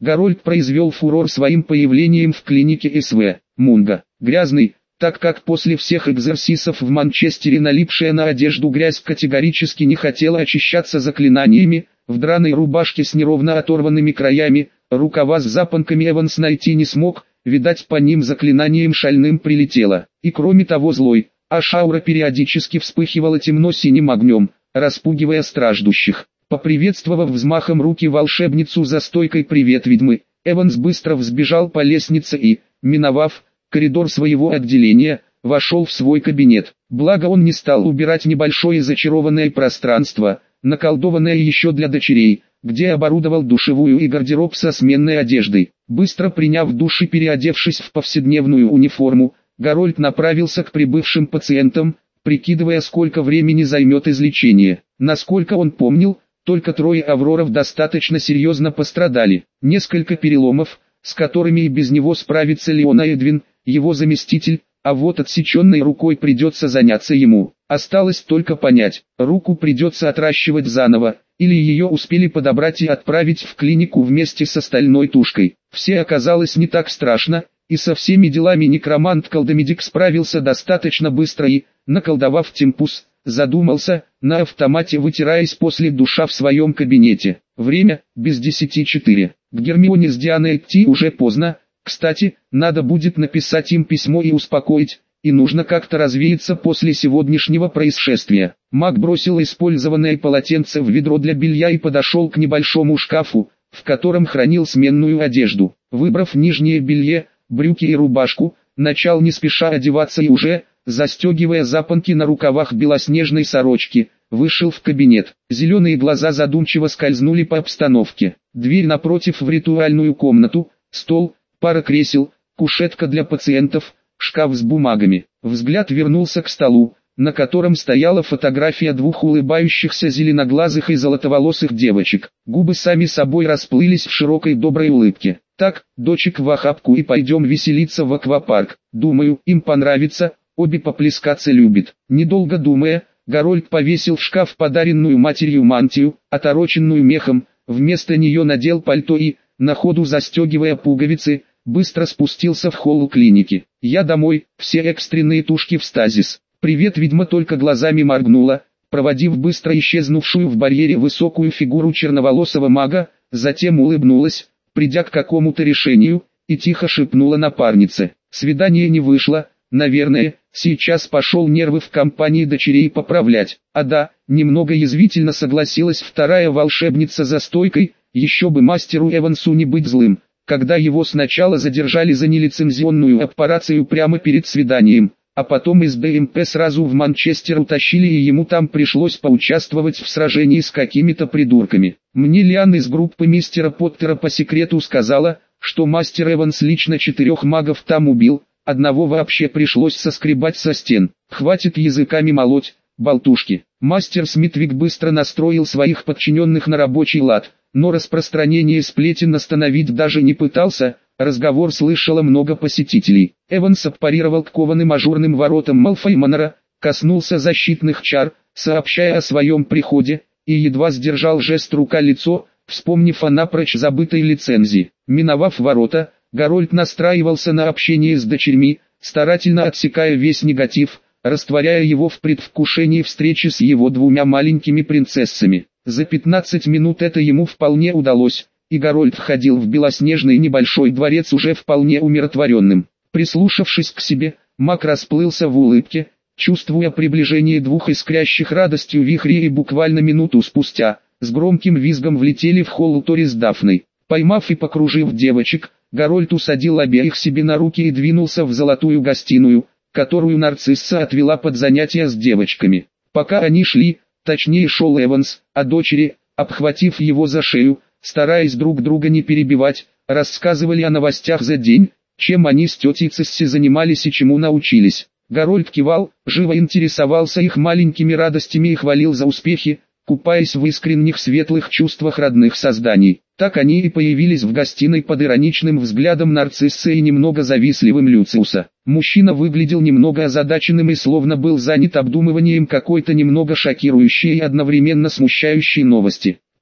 Гарольд произвел фурор своим появлением в клинике СВ. Мунго. Грязный, так как после всех экзорсисов в Манчестере налипшая на одежду грязь категорически не хотела очищаться заклинаниями, в драной рубашке с неровно оторванными краями, рукава с запонками Эванс найти не смог, видать по ним заклинанием шальным прилетело. И кроме того злой, аура периодически вспыхивала темно-синим огнем, распугивая страждущих. Поприветствовав взмахом руки волшебницу за стойкой «Привет, ведьмы», Эванс быстро взбежал по лестнице и, миновав коридор своего отделения, вошел в свой кабинет. Благо он не стал убирать небольшое зачарованное пространство, наколдованное еще для дочерей, где оборудовал душевую и гардероб со сменной одеждой. Быстро приняв душ и переодевшись в повседневную униформу, Гарольд направился к прибывшим пациентам, прикидывая, сколько времени займет излечение. Насколько он помнил, только 3 авроров достаточно серьезно пострадали. Несколько переломов, с которыми и без него справится Леона Эдвин, его заместитель, а вот отсеченной рукой придется заняться ему. Осталось только понять, руку придется отращивать заново, или ее успели подобрать и отправить в клинику вместе с остальной тушкой. Все оказалось не так страшно, и со всеми делами некромант-колдомедик справился достаточно быстро и, наколдовав темпус, задумался, на автомате вытираясь после душа в своем кабинете. Время, без 10:04. К Гермионе с Дианой идти уже поздно. Кстати, надо будет написать им письмо и успокоить, и нужно как-то развеяться после сегодняшнего происшествия. Маг бросил использованное полотенце в ведро для белья и подошел к небольшому шкафу, в котором хранил сменную одежду. Выбрав нижнее белье, брюки и рубашку, начал не спеша одеваться и уже, застегивая запонки на рукавах белоснежной сорочки, вышел в кабинет. Зеленые глаза задумчиво скользнули по обстановке. Дверь напротив в ритуальную комнату, стол, пара кресел, кушетка для пациентов, шкаф с бумагами. Взгляд вернулся к столу, на котором стояла фотография 2 улыбающихся зеленоглазых и золотоволосых девочек. Губы сами собой расплылись в широкой доброй улыбке. «Так, дочек в охапку и пойдем веселиться в аквапарк. Думаю, им понравится, обе поплескаться любят». Недолго думая, Гарольд повесил в шкаф подаренную матерью мантию, отороченную мехом, вместо нее надел пальто и, на ходу застегивая пуговицы, быстро спустился в холл клиники. «Я домой, все экстренные тушки в стазис». «Привет, ведьма» только глазами моргнула, проводив быстро исчезнувшую в барьере высокую фигуру черноволосого мага, затем улыбнулась, придя к какому-то решению, и тихо шепнула напарнице. Свидание не вышло, наверное, сейчас пошел нервы в компании дочерей поправлять. А да, немного язвительно согласилась вторая волшебница за стойкой, еще бы мастеру Эвансу не быть злым, когда его сначала задержали за нелицензионную операцию прямо перед свиданием, а потом из ДМП сразу в Манчестер утащили и ему там пришлось поучаствовать в сражении с какими-то придурками. Мне Лиан из группы мистера Поттера по секрету сказала, что мастер Эванс лично 4 магов там убил, одного вообще пришлось соскребать со стен. Хватит языками молоть, болтушки. Мастер Смитвик быстро настроил своих подчиненных на рабочий лад, но распространение сплетен остановить даже не пытался. Разговор слышало много посетителей. Эванс парировал к кованым ажурным воротам Малфой-Манора, коснулся защитных чар, сообщая о своем приходе, и едва сдержал жест рука-лицо, вспомнив о напрочь забытой лицензии. Миновав ворота, Гарольд настраивался на общение с дочерьми, старательно отсекая весь негатив, растворяя его в предвкушении встречи с его 2 маленькими принцессами. За 15 минут это ему вполне удалось, и Гарольд входил в белоснежный небольшой дворец уже вполне умиротворенным. Прислушавшись к себе, маг расплылся в улыбке, чувствуя приближение 2 искрящих радостью вихрей, и буквально минуту спустя, с громким визгом влетели в холл Тори с Дафной. Поймав и покружив девочек, Гарольд усадил обеих себе на руки и двинулся в золотую гостиную, которую нарцисса отвела под занятия с девочками. Пока они шли, точнее шел Эванс, а дочери, обхватив его за шею, стараясь друг друга не перебивать, рассказывали о новостях за день, чем они с тетей Цисси занимались и чему научились. Гарольд кивал, живо интересовался их маленькими радостями и хвалил за успехи, купаясь в искренних светлых чувствах родных созданий. Так они и появились в гостиной под ироничным взглядом нарциссы и немного завистливым Люциуса. Мужчина выглядел немного озадаченным и словно был занят обдумыванием какой-то немного шокирующей и одновременно смущающей новости.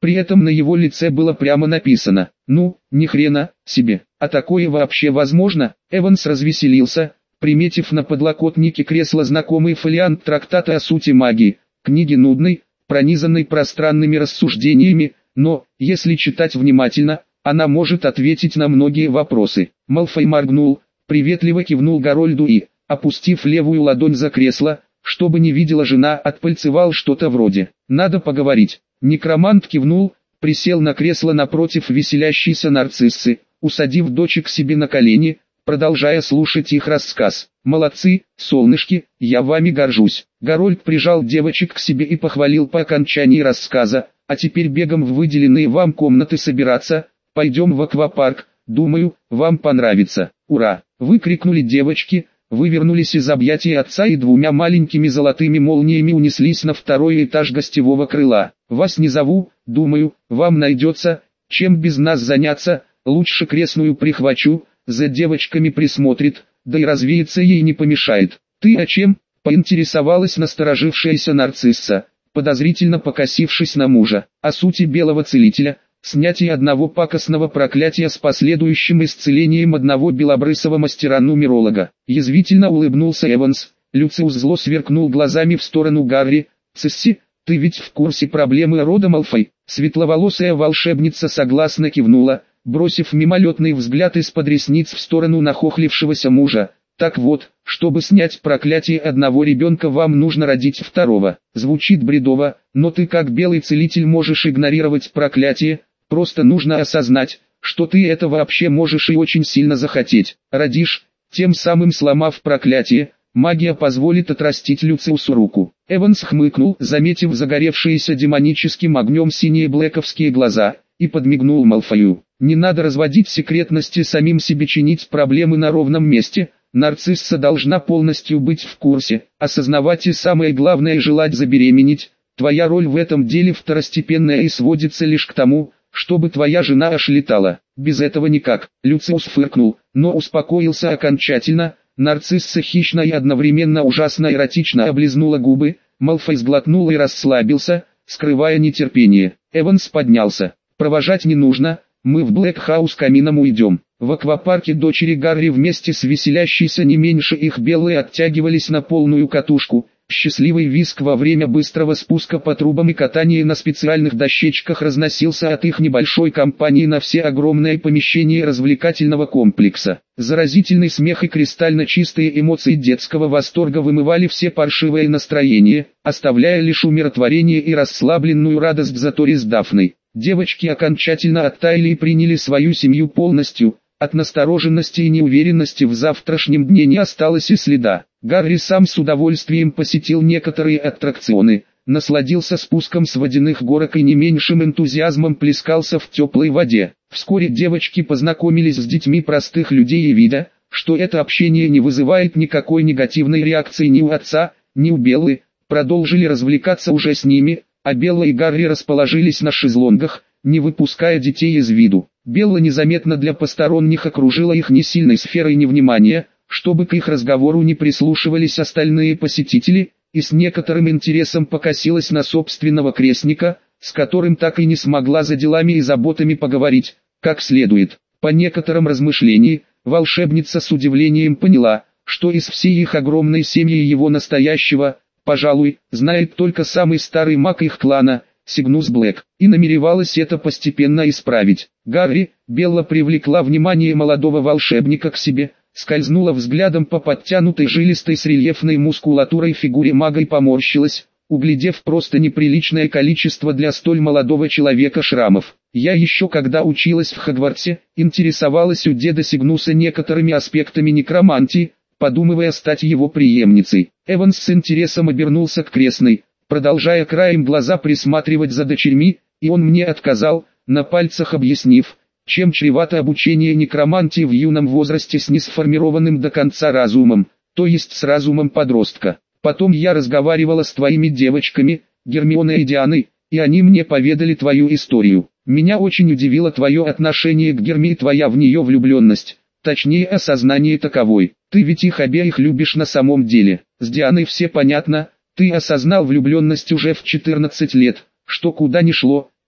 При этом на его лице было прямо написано: «Ну, ни хрена себе, а такое вообще возможно?» Эванс развеселился, приметив на подлокотнике кресла знакомый фолиант трактата о сути магии, книги нудной, пронизанной пространными рассуждениями, но, если читать внимательно, она может ответить на многие вопросы. Малфой моргнул, приветливо кивнул Гарольду и, опустив левую ладонь за кресло, чтобы не видела жена, отпальцевал что-то вроде «надо поговорить». Некромант кивнул, присел на кресло напротив веселящейся нарциссы, усадив дочек себе на колени, продолжая слушать их рассказ. «Молодцы, солнышки, я вами горжусь». Гарольд прижал девочек к себе и похвалил по окончании рассказа: «А теперь бегом в выделенные вам комнаты собираться, пойдем в аквапарк, думаю, вам понравится». «Ура!» — выкрикнули девочки, вывернулись из объятий отца и двумя маленькими золотыми молниями унеслись на второй этаж гостевого крыла. «Вас не зову, думаю, вам найдется, чем без нас заняться, лучше крестную прихвачу, за девочками присмотрит, да и развеяться ей не помешает». «Ты о чем?» — поинтересовалась насторожившаяся нарцисса, подозрительно покосившись на мужа. «О сути белого целителя, снятие одного пакостного проклятия с последующим исцелением одного белобрысого мастера-нумеролога». Язвительно улыбнулся Эванс. Люциус зло сверкнул глазами в сторону Гарри. «Цисси, ты ведь в курсе проблемы рода Малфой?» Светловолосая волшебница согласно кивнула, бросив мимолетный взгляд из-под ресниц в сторону нахохлившегося мужа. «Так вот, чтобы снять проклятие одного ребенка, вам нужно родить второго». Звучит бредово, но ты как белый целитель можешь игнорировать проклятие, просто нужно осознать, что ты это вообще можешь и очень сильно захотеть. Родишь, тем самым сломав проклятие, магия позволит отрастить Люциусу руку. Эванс хмыкнул, заметив загоревшиеся демоническим огнем синие блэковские глаза, и подмигнул Малфою. «Не надо разводить секретности, самим себе чинить проблемы на ровном месте». Нарцисса должна полностью быть в курсе, осознавать и самое главное желать забеременеть. Твоя роль в этом деле второстепенная и сводится лишь к тому, чтобы твоя жена аж летала. Без этого никак». Люциус фыркнул, но успокоился окончательно. Нарцисса хищно и одновременно ужасно эротично облизнула губы. Малфой сглотнул и расслабился, скрывая нетерпение. Эванс поднялся. «Провожать не нужно, мы в Блэкхаус камином уйдем». В аквапарке дочери Гарри вместе с веселящейся не меньше их белой оттягивались на полную катушку. Счастливый визг во время быстрого спуска по трубам и катания на специальных дощечках разносился от их небольшой компании на все огромное помещение развлекательного комплекса. Заразительный смех и кристально чистые эмоции детского восторга вымывали все паршивое настроение, оставляя лишь умиротворение и расслабленную радость за Тори с Дафной. Девочки окончательно оттаяли и приняли свою семью полностью. От настороженности и неуверенности в завтрашнем дне не осталось и следа. Гарри сам с удовольствием посетил некоторые аттракционы, насладился спуском с водяных горок и не меньшим энтузиазмом плескался в теплой воде. Вскоре девочки познакомились с детьми простых людей и видя, что это общение не вызывает никакой негативной реакции ни у отца, ни у Беллы, продолжили развлекаться уже с ними, а Белла и Гарри расположились на шезлонгах, не выпуская детей из виду. Белла незаметно для посторонних окружила их не сильной сферой невнимания, чтобы к их разговору не прислушивались остальные посетители, и с некоторым интересом покосилась на собственного крестника, с которым так и не смогла за делами и заботами поговорить, как следует. По некоторым размышлениям, волшебница с удивлением поняла, что из всей их огромной семьи его настоящего, пожалуй, знает только самый старый маг их клана, Сигнус Блэк, и намеревалась это постепенно исправить. Гарри, Белла привлекла внимание молодого волшебника к себе, скользнула взглядом по подтянутой жилистой с рельефной мускулатурой фигуре мага и поморщилась, углядев просто неприличное количество для столь молодого человека шрамов. «Я еще когда училась в Хогвартсе, интересовалась у деда Сигнуса некоторыми аспектами некромантии, подумывая стать его преемницей». Эванс с интересом обернулся к крестной, продолжая краем глаза присматривать за дочерьми, и он мне отказал, на пальцах объяснив, чем чревато обучение некромантии в юном возрасте с несформированным до конца разумом, то есть с разумом подростка. Потом я разговаривала с твоими девочками, Гермионой и Дианой, и они мне поведали твою историю. Меня очень удивило твое отношение к Герме и твоя в нее влюбленность, точнее осознание таковой. Ты ведь их обеих любишь на самом деле. С Дианой все понятно. Ты осознал влюбленность уже в 14 лет, что куда ни шло,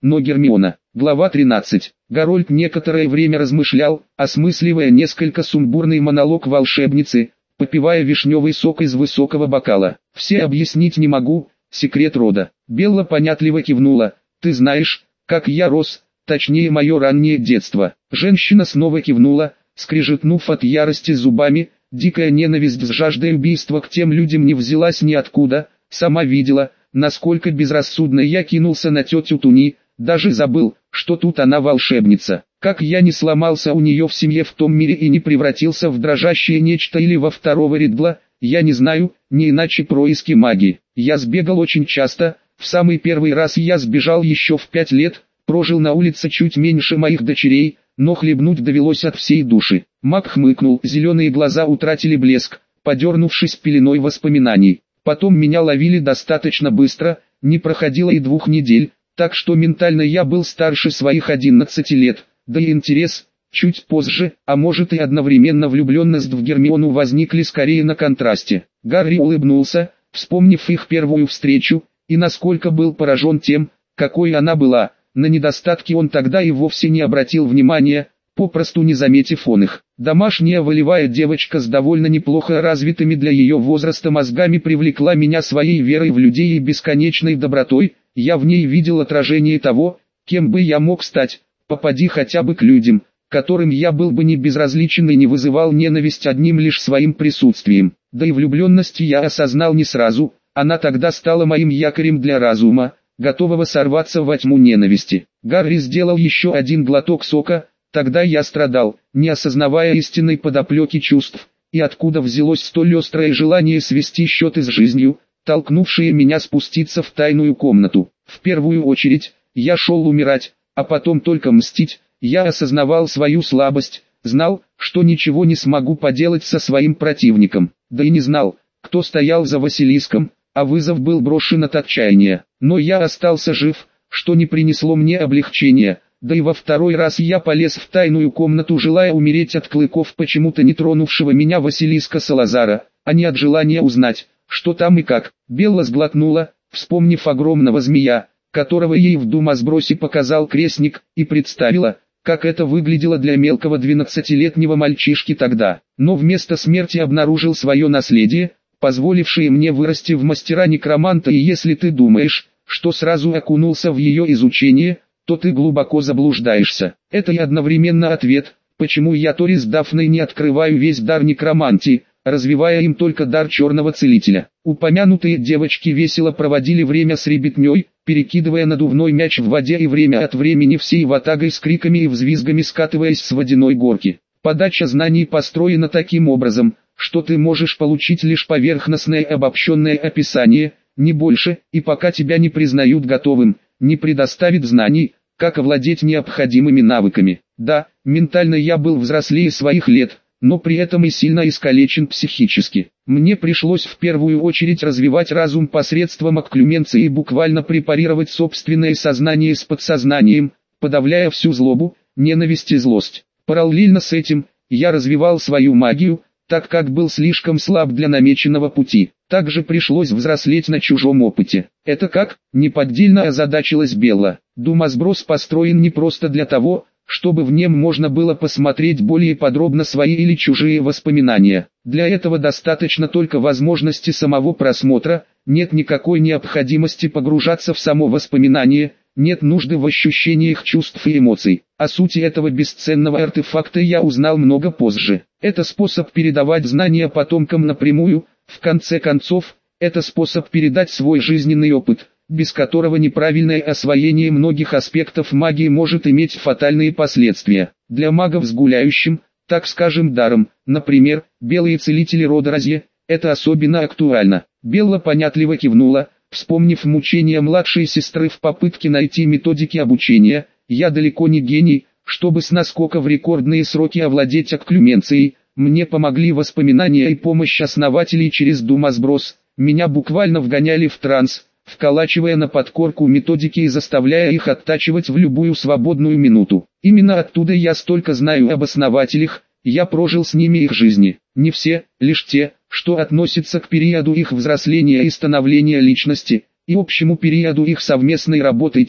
но Гермиона. Глава 13. Гарольд некоторое время размышлял, осмысливая несколько сумбурный монолог волшебницы, попивая вишневый сок из высокого бокала. «Все объяснить не могу, секрет рода». Белла понятливо кивнула. «Ты знаешь, как я рос, точнее мое раннее детство». Женщина снова кивнула, скрежетнув от ярости зубами. Дикая ненависть с жаждой убийства к тем людям не взялась ниоткуда. Сама видела, насколько безрассудно я кинулся на тетю Туни, даже забыл, что тут она волшебница. Как я не сломался у нее в семье в том мире и не превратился в дрожащее нечто или во второго Ридла, я не знаю, не иначе происки магии. Я сбегал очень часто, в самый первый раз я сбежал еще в 5 лет, прожил на улице чуть меньше моих дочерей, но хлебнуть довелось от всей души. Маг хмыкнул, зеленые глаза утратили блеск, подернувшись пеленой воспоминаний. Потом меня ловили достаточно быстро, не проходило и 2 недель, так что ментально я был старше своих 11 лет, да и интерес, чуть позже, а может и одновременно влюбленность в Гермиону возникли скорее на контрасте. Гарри улыбнулся, вспомнив их первую встречу, и насколько был поражен тем, какой она была. На недостатки он тогда и вовсе не обратил внимания, попросту не заметив он их. Домашняя волевая девочка с довольно неплохо развитыми для ее возраста мозгами привлекла меня своей верой в людей и бесконечной добротой. Я в ней видел отражение того, кем бы я мог стать, попади хотя бы к людям, которым я был бы не безразличен и не вызывал ненависть одним лишь своим присутствием. Да и влюбленность я осознал не сразу, она тогда стала моим якорем для разума, готового сорваться во тьму ненависти. Гарри сделал еще один глоток сока, тогда я страдал, не осознавая истинной подоплеки чувств, и откуда взялось столь острое желание свести счеты с жизнью, толкнувшее меня спуститься в тайную комнату. В первую очередь, я шел умирать, а потом только мстить. Я осознавал свою слабость, знал, что ничего не смогу поделать со своим противником, да и не знал, кто стоял за Василиском, а вызов был брошен от отчаяния. Но я остался жив, что не принесло мне облегчения, да и во второй раз я полез в тайную комнату, желая умереть от клыков почему-то не тронувшего меня Василиска Салазара, а не от желания узнать, что там и как. Белла сглотнула, вспомнив огромного змея, которого ей в думасбросе показал крестник, и представила, как это выглядело для мелкого 12-летнего мальчишки тогда. Но вместо смерти обнаружил свое наследие, позволившее мне вырасти в мастера-некроманта, и если ты думаешь, что сразу окунулся в ее изучение, то ты глубоко заблуждаешься. Это и одновременно ответ, почему я Тори с Дафной не открываю весь дар некромантии, развивая им только дар черного целителя. Упомянутые девочки весело проводили время с ребятней, перекидывая надувной мяч в воде и время от времени всей ватагой с криками и взвизгами скатываясь с водяной горки. Подача знаний построена таким образом, что ты можешь получить лишь поверхностное обобщенное описание, не больше, и пока тебя не признают готовым, не предоставит знаний, как овладеть необходимыми навыками. Да, ментально я был взрослее своих лет, но при этом и сильно искалечен психически. Мне пришлось в первую очередь развивать разум посредством окклюменции и буквально препарировать собственное сознание с подсознанием, подавляя всю злобу, ненависть и злость. Параллельно с этим, я развивал свою магию, так как был слишком слаб для намеченного пути. Также пришлось взрослеть на чужом опыте. Это как? Неподдельно озадачилась Белла. Думасброс построен не просто для того, чтобы в нем можно было посмотреть более подробно свои или чужие воспоминания. Для этого достаточно только возможности самого просмотра, нет никакой необходимости погружаться в само воспоминание, нет нужды в ощущениях чувств и эмоций. О сути этого бесценного артефакта я узнал много позже. Это способ передавать знания потомкам напрямую, в конце концов, это способ передать свой жизненный опыт, без которого неправильное освоение многих аспектов магии может иметь фатальные последствия. Для магов с гуляющим, так скажем, даром, например, белые целители рода Розье, это особенно актуально. Белла понятливо кивнула, вспомнив мучения младшей сестры в попытке найти методики обучения. Я далеко не гений, чтобы с наскока в рекордные сроки овладеть окклюменцией. Мне помогли воспоминания и помощь основателей через думасброс. Меня буквально вгоняли в транс, вколачивая на подкорку методики и заставляя их оттачивать в любую свободную минуту. Именно оттуда я столько знаю об основателях, я прожил с ними их жизни. Не все, лишь те, что относятся к периоду их взросления и становления личности, и общему периоду их совместной работы, те,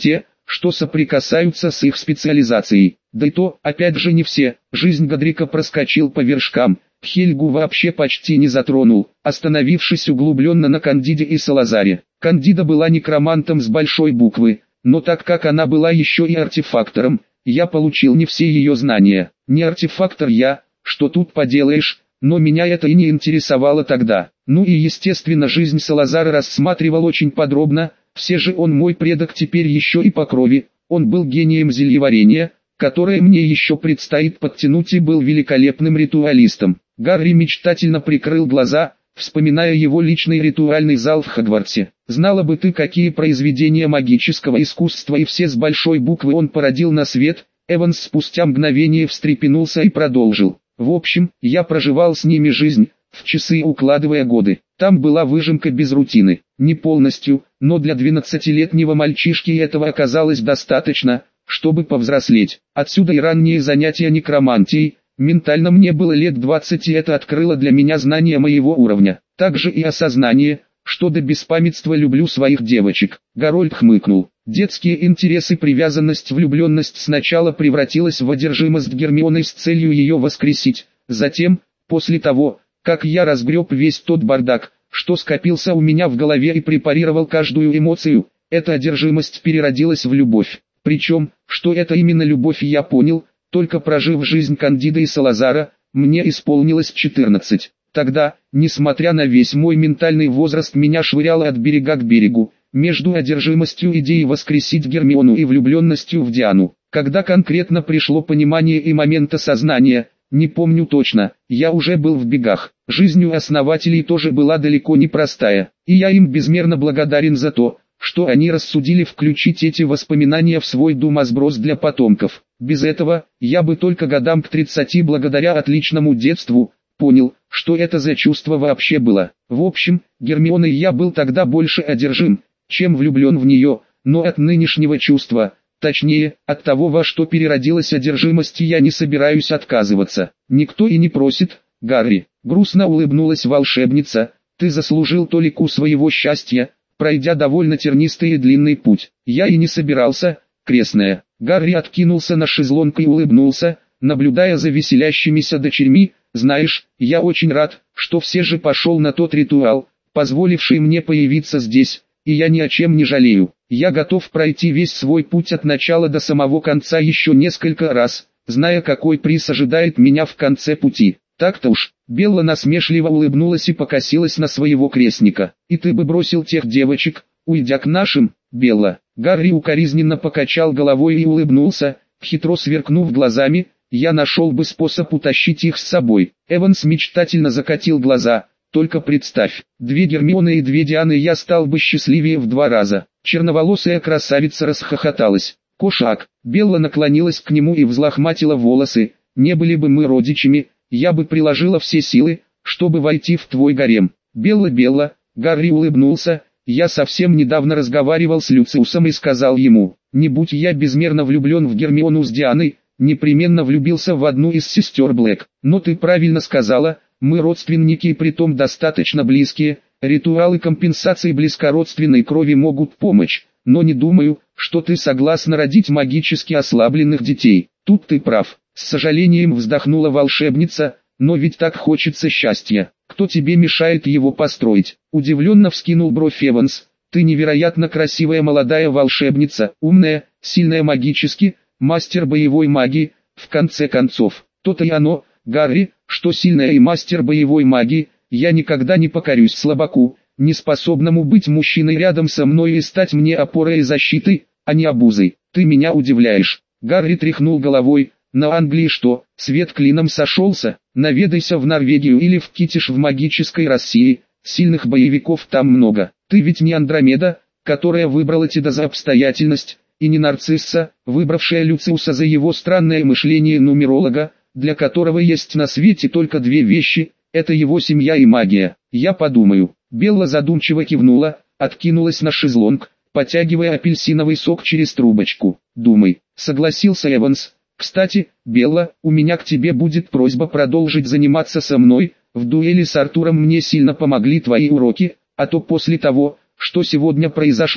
что соприкасаются с их специализацией. Да и то, опять же, не все. Жизнь Годрика проскочил по вершкам. Хельгу вообще почти не затронул, остановившись углубленно на Кандиде и Салазаре. Кандида была некромантом с большой буквы, но так как она была еще и артефактором, я получил не все ее знания. Не артефактор я, что тут поделаешь, но меня это и не интересовало тогда. Ну и естественно жизнь Салазара рассматривал очень подробно, все же он мой предок теперь еще и по крови, он был гением зельеварения, которое мне еще предстоит подтянуть, и был великолепным ритуалистом. Гарри мечтательно прикрыл глаза, вспоминая его личный ритуальный зал в Хогвартсе. Знала бы ты, какие произведения магического искусства и все с большой буквы он породил на свет. Эванс спустя мгновение встрепенулся и продолжил. В общем, я проживал с ними жизнь, в часы укладывая годы. Там была выжимка без рутины. Не полностью, но для 12-летнего мальчишки этого оказалось достаточно, чтобы повзрослеть. Отсюда и ранние занятия некромантией. Ментально мне было лет 20, и это открыло для меня знание моего уровня. Также и осознание, что до беспамятства люблю своих девочек. Гарольд хмыкнул. Детские интересы, привязанность, влюбленность сначала превратилась в одержимость Гермионой с целью ее воскресить. Затем, после того, как я разгреб весь тот бардак, что скопился у меня в голове и препарировал каждую эмоцию, эта одержимость переродилась в любовь. Причем, что это именно любовь, я понял, только прожив жизнь Кандида и Салазара, мне исполнилось 14. Тогда, несмотря на весь мой ментальный возраст, меня швыряло от берега к берегу, между одержимостью идеей воскресить Гермиону и влюбленностью в Диану. Когда конкретно пришло понимание и момент осознания, не помню точно, я уже был в бегах. Жизнь у основателей тоже была далеко не простая, и я им безмерно благодарен за то, что они рассудили включить эти воспоминания в свой думосброс для потомков. Без этого, я бы только годам к 30 благодаря отличному детству, понял, что это за чувство вообще было. В общем, Гермионой я был тогда больше одержим, чем влюблен в нее, но от нынешнего чувства, точнее, от того, во что переродилась одержимость, я не собираюсь отказываться. Никто и не просит, Гарри. Грустно улыбнулась волшебница, ты заслужил толику своего счастья, пройдя довольно тернистый и длинный путь. Я и не собирался, крестная. Гарри откинулся на шезлонг и улыбнулся, наблюдая за веселящимися дочерьми. Знаешь, я очень рад, что все же пошел на тот ритуал, позволивший мне появиться здесь, и я ни о чем не жалею. Я готов пройти весь свой путь от начала до самого конца еще несколько раз, зная, какой приз ожидает меня в конце пути. Так-то уж. Белла насмешливо улыбнулась и покосилась на своего крестника. И ты бы бросил тех девочек, уйдя к нашим, Белла. Гарри укоризненно покачал головой и улыбнулся, хитро сверкнув глазами. Я нашел бы способ утащить их с собой. Эванс мечтательно закатил глаза. Только представь, 2 Гермионы и 2 Дианы, я стал бы счастливее в 2 раза. Черноволосая красавица расхохоталась. Кошак. Белла наклонилась к нему и взлохматила волосы. Не были бы мы родичами, я бы приложила все силы, чтобы войти в твой гарем. Белла, Гарри улыбнулся. Я совсем недавно разговаривал с Люциусом и сказал ему, не будь я безмерно влюблен в Гермиону с Дианой, непременно влюбился в одну из сестер Блэк. Но ты правильно сказала, мы родственники и притом достаточно близкие, ритуалы компенсации близкородственной крови могут помочь, но не думаю, что ты согласна родить магически ослабленных детей. Тут ты прав. С сожалением вздохнула волшебница, но ведь так хочется счастья. Кто тебе мешает его построить? Удивленно вскинул бровь Эванс. Ты невероятно красивая молодая волшебница, умная, сильная магически, мастер боевой магии, в конце концов. То-то и оно, Гарри, что сильная и мастер боевой магии, я никогда не покорюсь слабаку, неспособному быть мужчиной рядом со мной и стать мне опорой и защитой, а не обузой. Ты меня удивляешь. Гарри тряхнул головой. На Англии что, свет клином сошелся? Наведайся в Норвегию или в Китиш в магической России, сильных боевиков там много. Ты ведь не Андромеда, которая выбрала тебя за обстоятельность, и не Нарцисса, выбравшая Люциуса за его странное мышление нумеролога, для которого есть на свете только 2 вещи, это его семья и магия. Я подумаю. Белла задумчиво кивнула, откинулась на шезлонг, потягивая апельсиновый сок через трубочку. Думай, согласился Эванс. Кстати, Белла, у меня к тебе будет просьба продолжить заниматься со мной. В дуэли с Артуром мне сильно помогли твои уроки, а то после того, что сегодня произошло,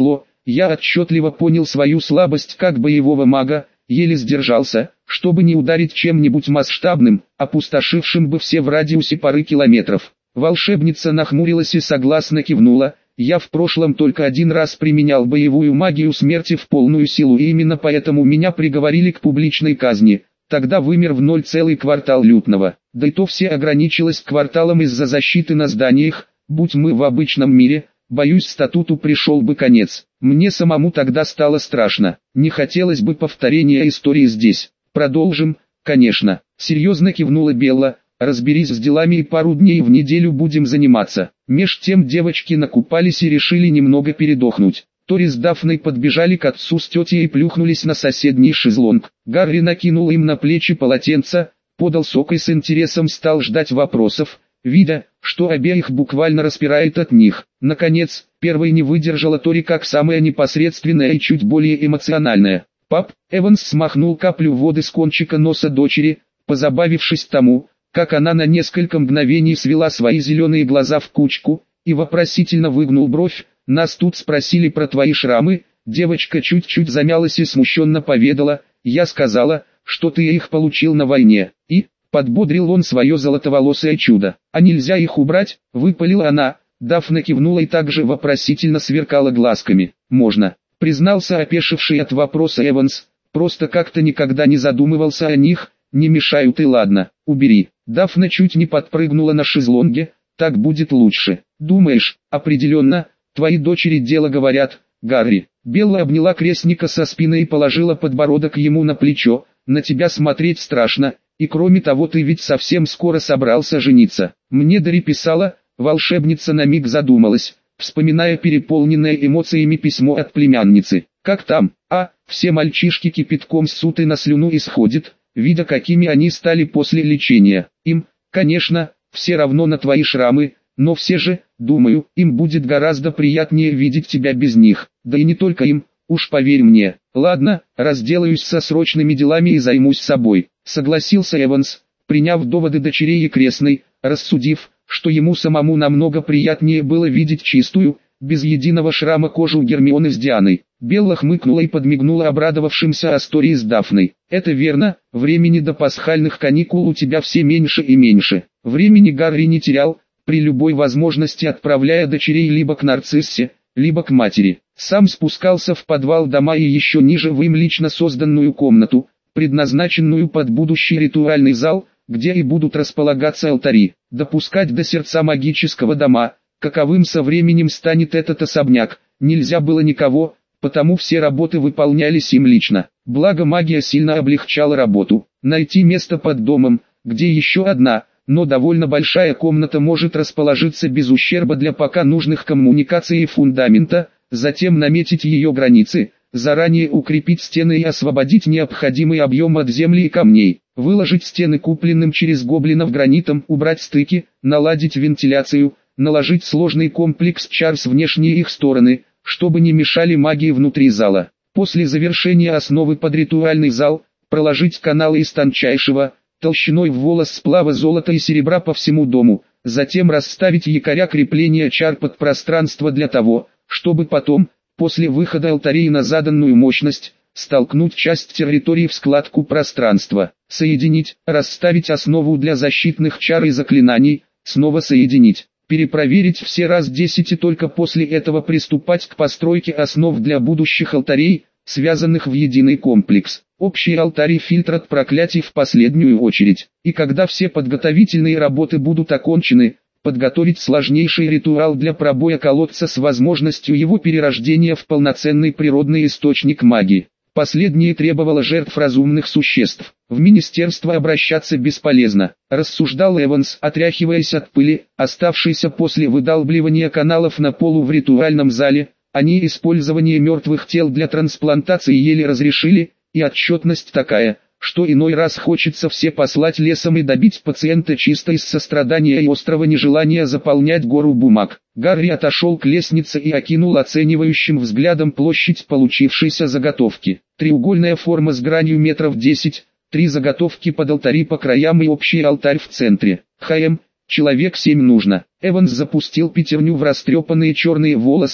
Я отчетливо понял свою слабость как боевого мага, еле сдержался, чтобы не ударить чем-нибудь масштабным, опустошившим бы все в радиусе пары километров. Волшебница нахмурилась и согласно кивнула. Я в прошлом только один раз применял боевую магию смерти в полную силу, и именно поэтому меня приговорили к публичной казни. Тогда вымер в 0 целый квартал лютного. Да и то все ограничилось кварталом из-за защиты на зданиях. Будь мы в обычном мире, боюсь, статуту пришел бы конец. Мне самому тогда стало страшно. Не хотелось бы повторения истории здесь. Продолжим, конечно. Серьезно кивнула Белла. Разберись с делами и пару дней в неделю будем заниматься. Меж тем девочки накупались и решили немного передохнуть. Тори с Дафной подбежали к отцу с тетей и плюхнулись на соседний шезлонг. Гарри накинул им на плечи полотенца, подал сок и с интересом стал ждать вопросов, видя, что обеих буквально распирает от них. Наконец, первой не выдержала Тори как самая непосредственная и чуть более эмоциональная. «Пап», Эванс смахнул каплю воды с кончика носа дочери, позабавившись тому, как она на несколько мгновений свела свои зеленые глаза в кучку, и вопросительно выгнул бровь. «Нас тут спросили про твои шрамы». Девочка чуть-чуть замялась и смущенно поведала: «Я сказала, что ты их получил на войне». И подбодрил он свое золотоволосое чудо. «А нельзя их убрать?» — выпалила она. Дафна кивнула и также вопросительно сверкала глазками. «Можно», — признался опешивший от вопроса Эванс. «Просто как-то никогда не задумывался о них. Не мешают и ладно, убери». Дафна чуть не подпрыгнула на шезлонге. «Так будет лучше». «Думаешь?» «Определенно. Твои дочери дело говорят, Гарри». Белла обняла крестника со спины и положила подбородок ему на плечо. «На тебя смотреть страшно, и кроме того ты ведь совсем скоро собрался жениться». Мне Дори писала. Волшебница на миг задумалась, вспоминая переполненное эмоциями письмо от племянницы. «Как там?» Все мальчишки кипятком ссут и на слюну исходят, видя какими они стали после лечения. Им, конечно, все равно на твои шрамы, но все же, думаю, им будет гораздо приятнее видеть тебя без них. Да и не только им, уж поверь мне. Ладно, разделаюсь со срочными делами и займусь собой», — согласился Эванс, приняв доводы дочерей и крестной, рассудив, что ему самому намного приятнее было видеть чистую, без единого шрама кожу Гермионы с Дианой. Белла хмыкнула и подмигнула обрадовавшимся Астории с Дафной. «Это верно, времени до пасхальных каникул у тебя все меньше и меньше». Времени Гарри не терял, при любой возможности отправляя дочерей либо к Нарциссе, либо к матери. Сам спускался в подвал дома и еще ниже в им лично созданную комнату, предназначенную под будущий ритуальный зал, где и будут располагаться алтари. Допускать до сердца магического дома, каковым со временем станет этот особняк, нельзя было никого, потому все работы выполнялись им лично. Благо магия сильно облегчала работу. Найти место под домом, где еще одна, но довольно большая комната может расположиться без ущерба для пока нужных коммуникаций и фундамента, затем наметить ее границы, заранее укрепить стены и освободить необходимый объем от земли и камней, выложить стены купленным через гоблинов гранитом, убрать стыки, наладить вентиляцию, наложить сложный комплекс чар с внешней их стороны, чтобы не мешали магии внутри зала. После завершения основы под ритуальный зал, проложить каналы из тончайшего, толщиной в волос сплава золота и серебра по всему дому, затем расставить якоря крепления чар под пространство для того, чтобы потом, после выхода алтарей на заданную мощность, столкнуть часть территории в складку пространства, соединить, расставить основу для защитных чар и заклинаний, снова соединить, перепроверить все раз 10 и только после этого приступать к постройке основ для будущих алтарей, связанных в единый комплекс. Общий алтарь и фильтр от проклятий в последнюю очередь. И когда все подготовительные работы будут окончены, подготовить сложнейший ритуал для пробоя колодца с возможностью его перерождения в полноценный природный источник магии. Последнее требовало жертв разумных существ. В министерство обращаться бесполезно, рассуждал Эванс, отряхиваясь от пыли, оставшейся после выдалбливания каналов на полу в ритуальном зале. Они использование мертвых тел для трансплантации еле разрешили, и отчетность такая, что иной раз хочется все послать лесом и добить пациента чисто из сострадания и острого нежелания заполнять гору бумаг. Гарри отошел к лестнице и окинул оценивающим взглядом площадь получившейся заготовки. Треугольная форма с гранью метров 10, 3 заготовки под алтари по краям и общий алтарь в центре. Человек 7 нужно. Эванс запустил пятерню в растрепанные черные волосы,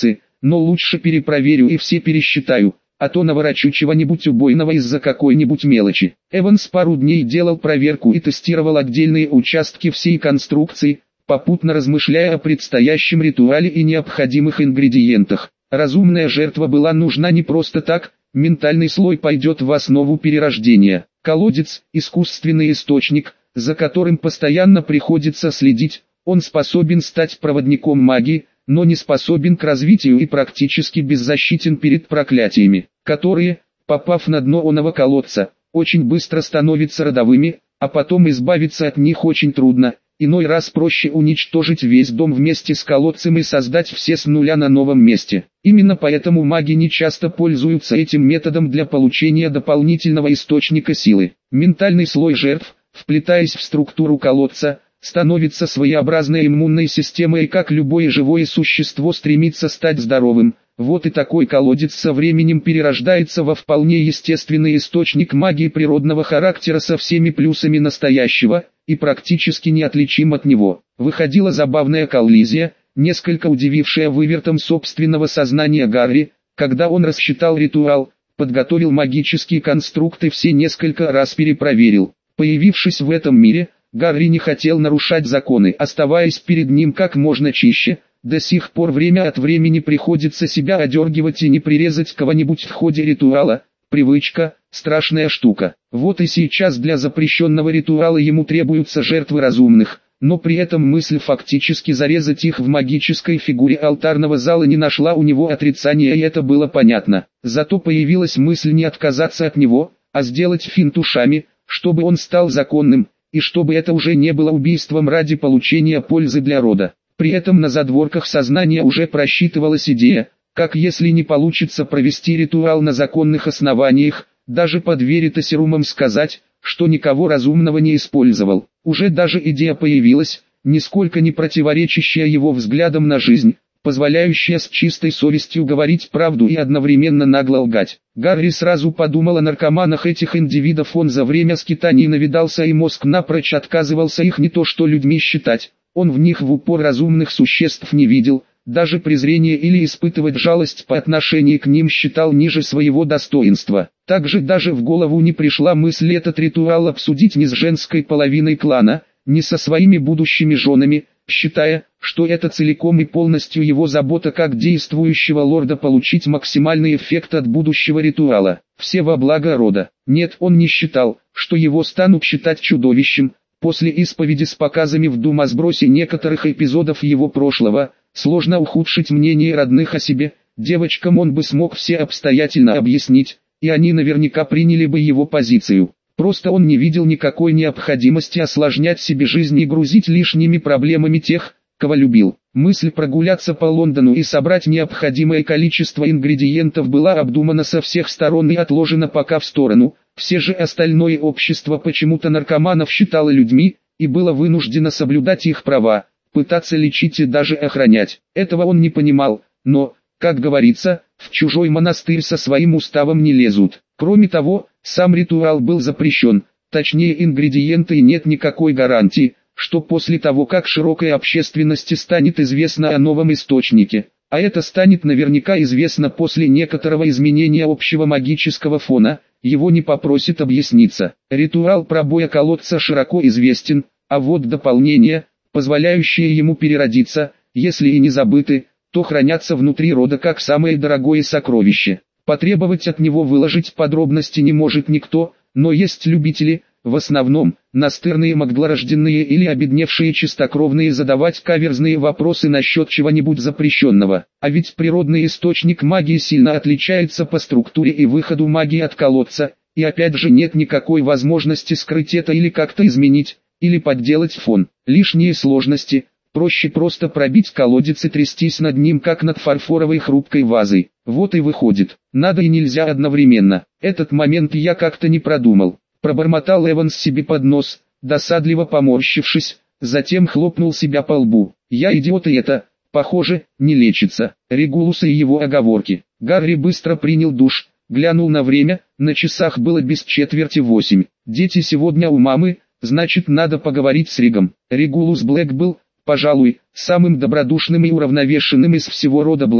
но лучше перепроверю и все пересчитаю, а то наворочу чего-нибудь убойного из-за какой-нибудь мелочи. Эванс пару дней делал проверку и тестировал отдельные участки всей конструкции, попутно размышляя о предстоящем ритуале и необходимых ингредиентах. Разумная жертва была нужна не просто так, ментальный слой пойдет в основу перерождения. Колодец – искусственный источник, за которым постоянно приходится следить, он способен стать проводником магии, но не способен к развитию и практически беззащитен перед проклятиями, которые, попав на дно оного колодца, очень быстро становятся родовыми, а потом избавиться от них очень трудно. Иной раз проще уничтожить весь дом вместе с колодцем и создать все с нуля на новом месте. Именно поэтому маги не часто пользуются этим методом для получения дополнительного источника силы. Ментальный слой жертв, вплетаясь в структуру колодца, становится своеобразной иммунной системой и как любое живое существо стремится стать здоровым. Вот и такой колодец со временем перерождается во вполне естественный источник магии природного характера со всеми плюсами настоящего, и практически неотличим от него. Выходила забавная коллизия, несколько удивившая вывертом собственного сознания Гарри, когда он рассчитал ритуал, подготовил магические конструкты, все несколько раз перепроверил. Появившись в этом мире, Гарри не хотел нарушать законы, оставаясь перед ним как можно чище. До сих пор время от времени приходится себя одергивать и не прирезать кого-нибудь в ходе ритуала. Привычка – страшная штука. Вот и сейчас для запрещенного ритуала ему требуются жертвы разумных, но при этом мысль фактически зарезать их в магической фигуре алтарного зала не нашла у него отрицания, и это было понятно. Зато появилась мысль не отказаться от него, а сделать финт ушами, чтобы он стал законным, и чтобы это уже не было убийством ради получения пользы для рода. При этом на задворках сознания уже просчитывалась идея, как если не получится провести ритуал на законных основаниях, даже под веритасерумом сказать, что никого разумного не использовал. Уже даже идея появилась, нисколько не противоречащая его взглядам на жизнь, позволяющая с чистой совестью говорить правду и одновременно нагло лгать. Гарри сразу подумал о наркоманах этих индивидов, он за время скитаний навидался и мозг напрочь отказывался их не то что людьми считать. Он в них в упор разумных существ не видел, даже презрение или испытывать жалость по отношению к ним считал ниже своего достоинства. Также даже в голову не пришла мысль этот ритуал обсудить ни с женской половиной клана, ни со своими будущими женами, считая, что это целиком и полностью его забота как действующего лорда получить максимальный эффект от будущего ритуала. Все во благо рода. Нет, он не считал, что его станут считать чудовищем. После исповеди с показами в Дум о сбросе некоторых эпизодов его прошлого, сложно ухудшить мнение родных о себе, девочкам он бы смог все обстоятельно объяснить, и они наверняка приняли бы его позицию. Просто он не видел никакой необходимости осложнять себе жизнь и грузить лишними проблемами тех, кого любил. Мысль прогуляться по Лондону и собрать необходимое количество ингредиентов была обдумана со всех сторон и отложена пока в сторону. Все же остальное общество почему-то наркоманов считало людьми, и было вынуждено соблюдать их права, пытаться лечить и даже охранять. Этого он не понимал, но, как говорится, в чужой монастырь со своим уставом не лезут. Кроме того, сам ритуал был запрещен, точнее ингредиенты, и нет никакой гарантии, что после того как широкой общественности станет известно о новом источнике, а это станет наверняка известно после некоторого изменения общего магического фона, его не попросит объясниться. Ритуал пробоя колодца широко известен, а вот дополнения, позволяющие ему переродиться, если и не забыты, то хранятся внутри рода как самое дорогое сокровище. Потребовать от него выложить подробности не может никто, но есть любители, в основном, настырные маглорожденные или обедневшие чистокровные, задавать каверзные вопросы насчет чего-нибудь запрещенного. А ведь природный источник магии сильно отличается по структуре и выходу магии от колодца, и опять же нет никакой возможности скрыть это или как-то изменить, или подделать фон. Лишние сложности, проще просто пробить колодец и трястись над ним как над фарфоровой хрупкой вазой. Вот и выходит, надо и нельзя одновременно. Этот момент я как-то не продумал. Пробормотал Эванс себе под нос, досадливо поморщившись, затем хлопнул себя по лбу. Я идиот, и это, похоже, не лечится. Регулус и его оговорки. Гарри быстро принял душ, глянул на время, на часах было без четверти 8. Дети сегодня у мамы, значит надо поговорить с Ригом. Регулус Блэк был, пожалуй, самым добродушным и уравновешенным из всего рода Блэк,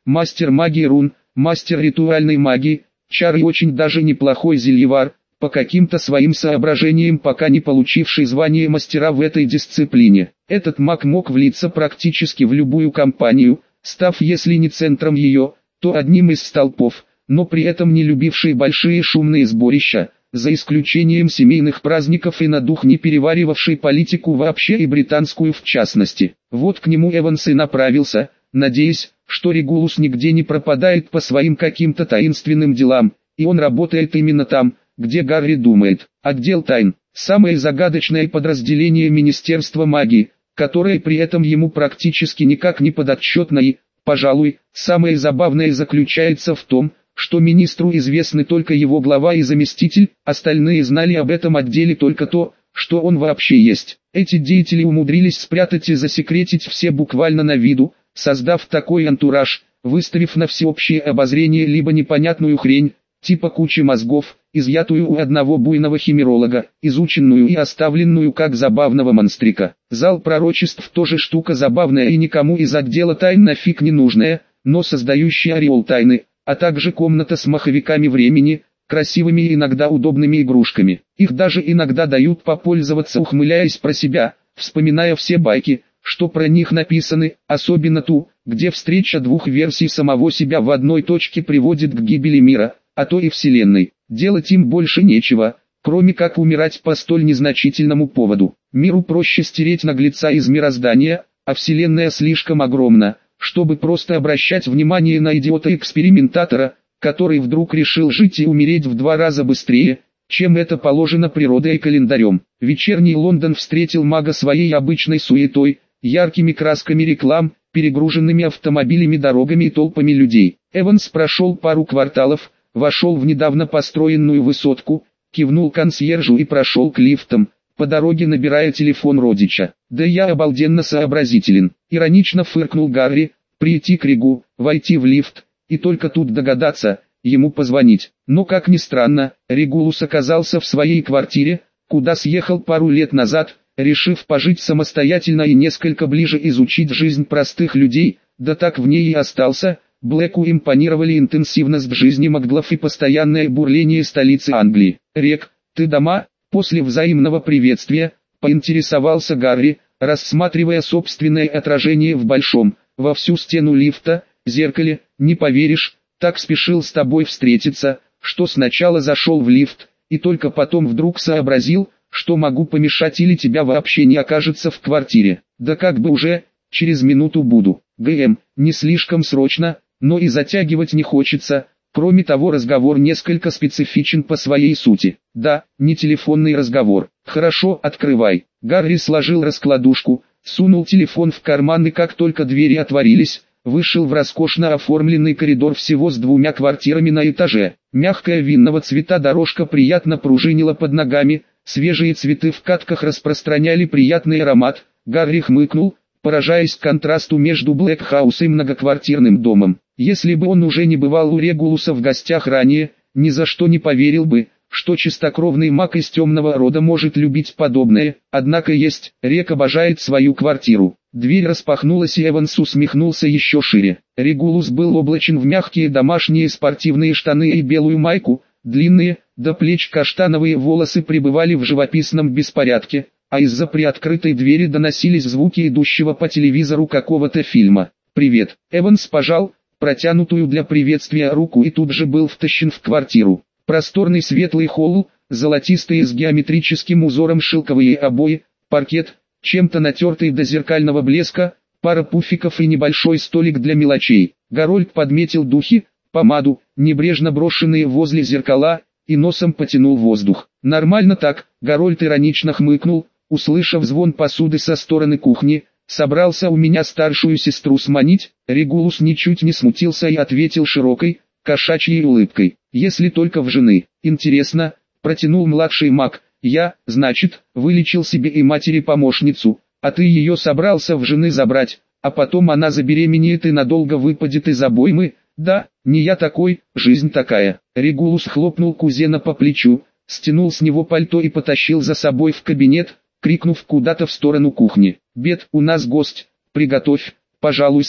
мастер магии рун, мастер ритуальной магии, чар и очень даже неплохой зельевар, по каким-то своим соображениям пока не получивший звание мастера в этой дисциплине. Этот маг мог влиться практически в любую компанию, став если не центром ее, то одним из столпов, но при этом не любивший большие шумные сборища, за исключением семейных праздников и на дух не переваривавший политику вообще и британскую в частности. Вот к нему Эванс и направился, надеясь, что Регулус нигде не пропадает по своим каким-то таинственным делам, и он работает именно там, где Гарри думает. Отдел тайн – самое загадочное подразделение Министерства магии, которое при этом ему практически никак не подотчетно и, пожалуй, самое забавное заключается в том, что министру известны только его глава и заместитель, остальные знали об этом отделе только то, что он вообще есть. Эти деятели умудрились спрятать и засекретить все буквально на виду, создав такой антураж, выставив на всеобщее обозрение либо непонятную хрень, типа кучи мозгов, изъятую у одного буйного химеролога, изученную и оставленную как забавного монстрика. Зал пророчеств тоже штука забавная и никому из отдела тайн нафиг не нужная, но создающая ореол тайны, а также комната с маховиками времени, красивыми и иногда удобными игрушками. Их даже иногда дают попользоваться, ухмыляясь про себя, вспоминая все байки, что про них написаны, особенно ту, где встреча двух версий самого себя в одной точке приводит к гибели мира, а то и вселенной. Делать им больше нечего, кроме как умирать по столь незначительному поводу. Миру проще стереть наглеца из мироздания, а вселенная слишком огромна, чтобы просто обращать внимание на идиота-экспериментатора, который вдруг решил жить и умереть в 2 раза быстрее, чем это положено природой и календарем. Вечерний Лондон встретил мага своей обычной суетой, яркими красками реклам, перегруженными автомобилями, дорогами и толпами людей. Эванс прошел пару кварталов, вошел в недавно построенную высотку, кивнул консьержу и прошел к лифтам, по дороге набирая телефон родича. «Да я обалденно сообразителен», — иронично фыркнул Гарри, прийти к Регу, войти в лифт, и только тут догадаться, ему позвонить. Но как ни странно, Регулус оказался в своей квартире, куда съехал пару лет назад, решив пожить самостоятельно и несколько ближе изучить жизнь простых людей, да так в ней и остался. Блэку импонировали интенсивность жизни маглов и постоянное бурление столицы Англии. «Рек, ты дома?» После взаимного приветствия, поинтересовался Гарри, рассматривая собственное отражение в большом, во всю стену лифта, зеркале. «Не поверишь, так спешил с тобой встретиться, что сначала зашел в лифт, и только потом вдруг сообразил, что могу помешать или тебя вообще не окажется в квартире. Да как бы уже, через минуту буду. ГМ, не слишком срочно, но и затягивать не хочется». Кроме того, разговор несколько специфичен по своей сути. Да, не телефонный разговор. «Хорошо, открывай». Гарри сложил раскладушку, сунул телефон в карман и как только двери отворились, вышел в роскошно оформленный коридор всего с 2 квартирами на этаже. Мягкая винного цвета дорожка приятно пружинила под ногами, свежие цветы в катках распространяли приятный аромат. Гарри хмыкнул, поражаясь контрасту между Блэкхаус и многоквартирным домом. Если бы он уже не бывал у Регулуса в гостях ранее, ни за что не поверил бы, что чистокровный маг из темного рода может любить подобное. Однако есть, Рек обожает свою квартиру. Дверь распахнулась, и Эванс усмехнулся еще шире. Регулус был облачен в мягкие домашние спортивные штаны и белую майку, длинные, до плеч каштановые волосы пребывали в живописном беспорядке, а из-за приоткрытой двери доносились звуки идущего по телевизору какого-то фильма. «Привет». Эванс пожал протянутую для приветствия руку и тут же был втащен в квартиру. Просторный светлый холл, золотистые с геометрическим узором шелковые обои, паркет, чем-то натертый до зеркального блеска, пара пуфиков и небольшой столик для мелочей. Гарольд подметил духи, помаду, небрежно брошенные возле зеркала, и носом потянул воздух. «Нормально так», — Гарольд иронично хмыкнул, услышав звон посуды со стороны кухни. «Собрался у меня старшую сестру сманить?» Регулус ничуть не смутился и ответил широкой, кошачьей улыбкой. «Если только в жены. Интересно», — протянул младший маг. «Я, значит, вылечил себе и матери помощницу, а ты ее собрался в жены забрать, а потом она забеременеет и надолго выпадет из обоймы?» «Да, не я такой, жизнь такая». Регулус хлопнул кузена по плечу, стянул с него пальто и потащил за собой в кабинет, крикнув куда-то в сторону кухни. «Бет, у нас гость, приготовь, пожалуйста».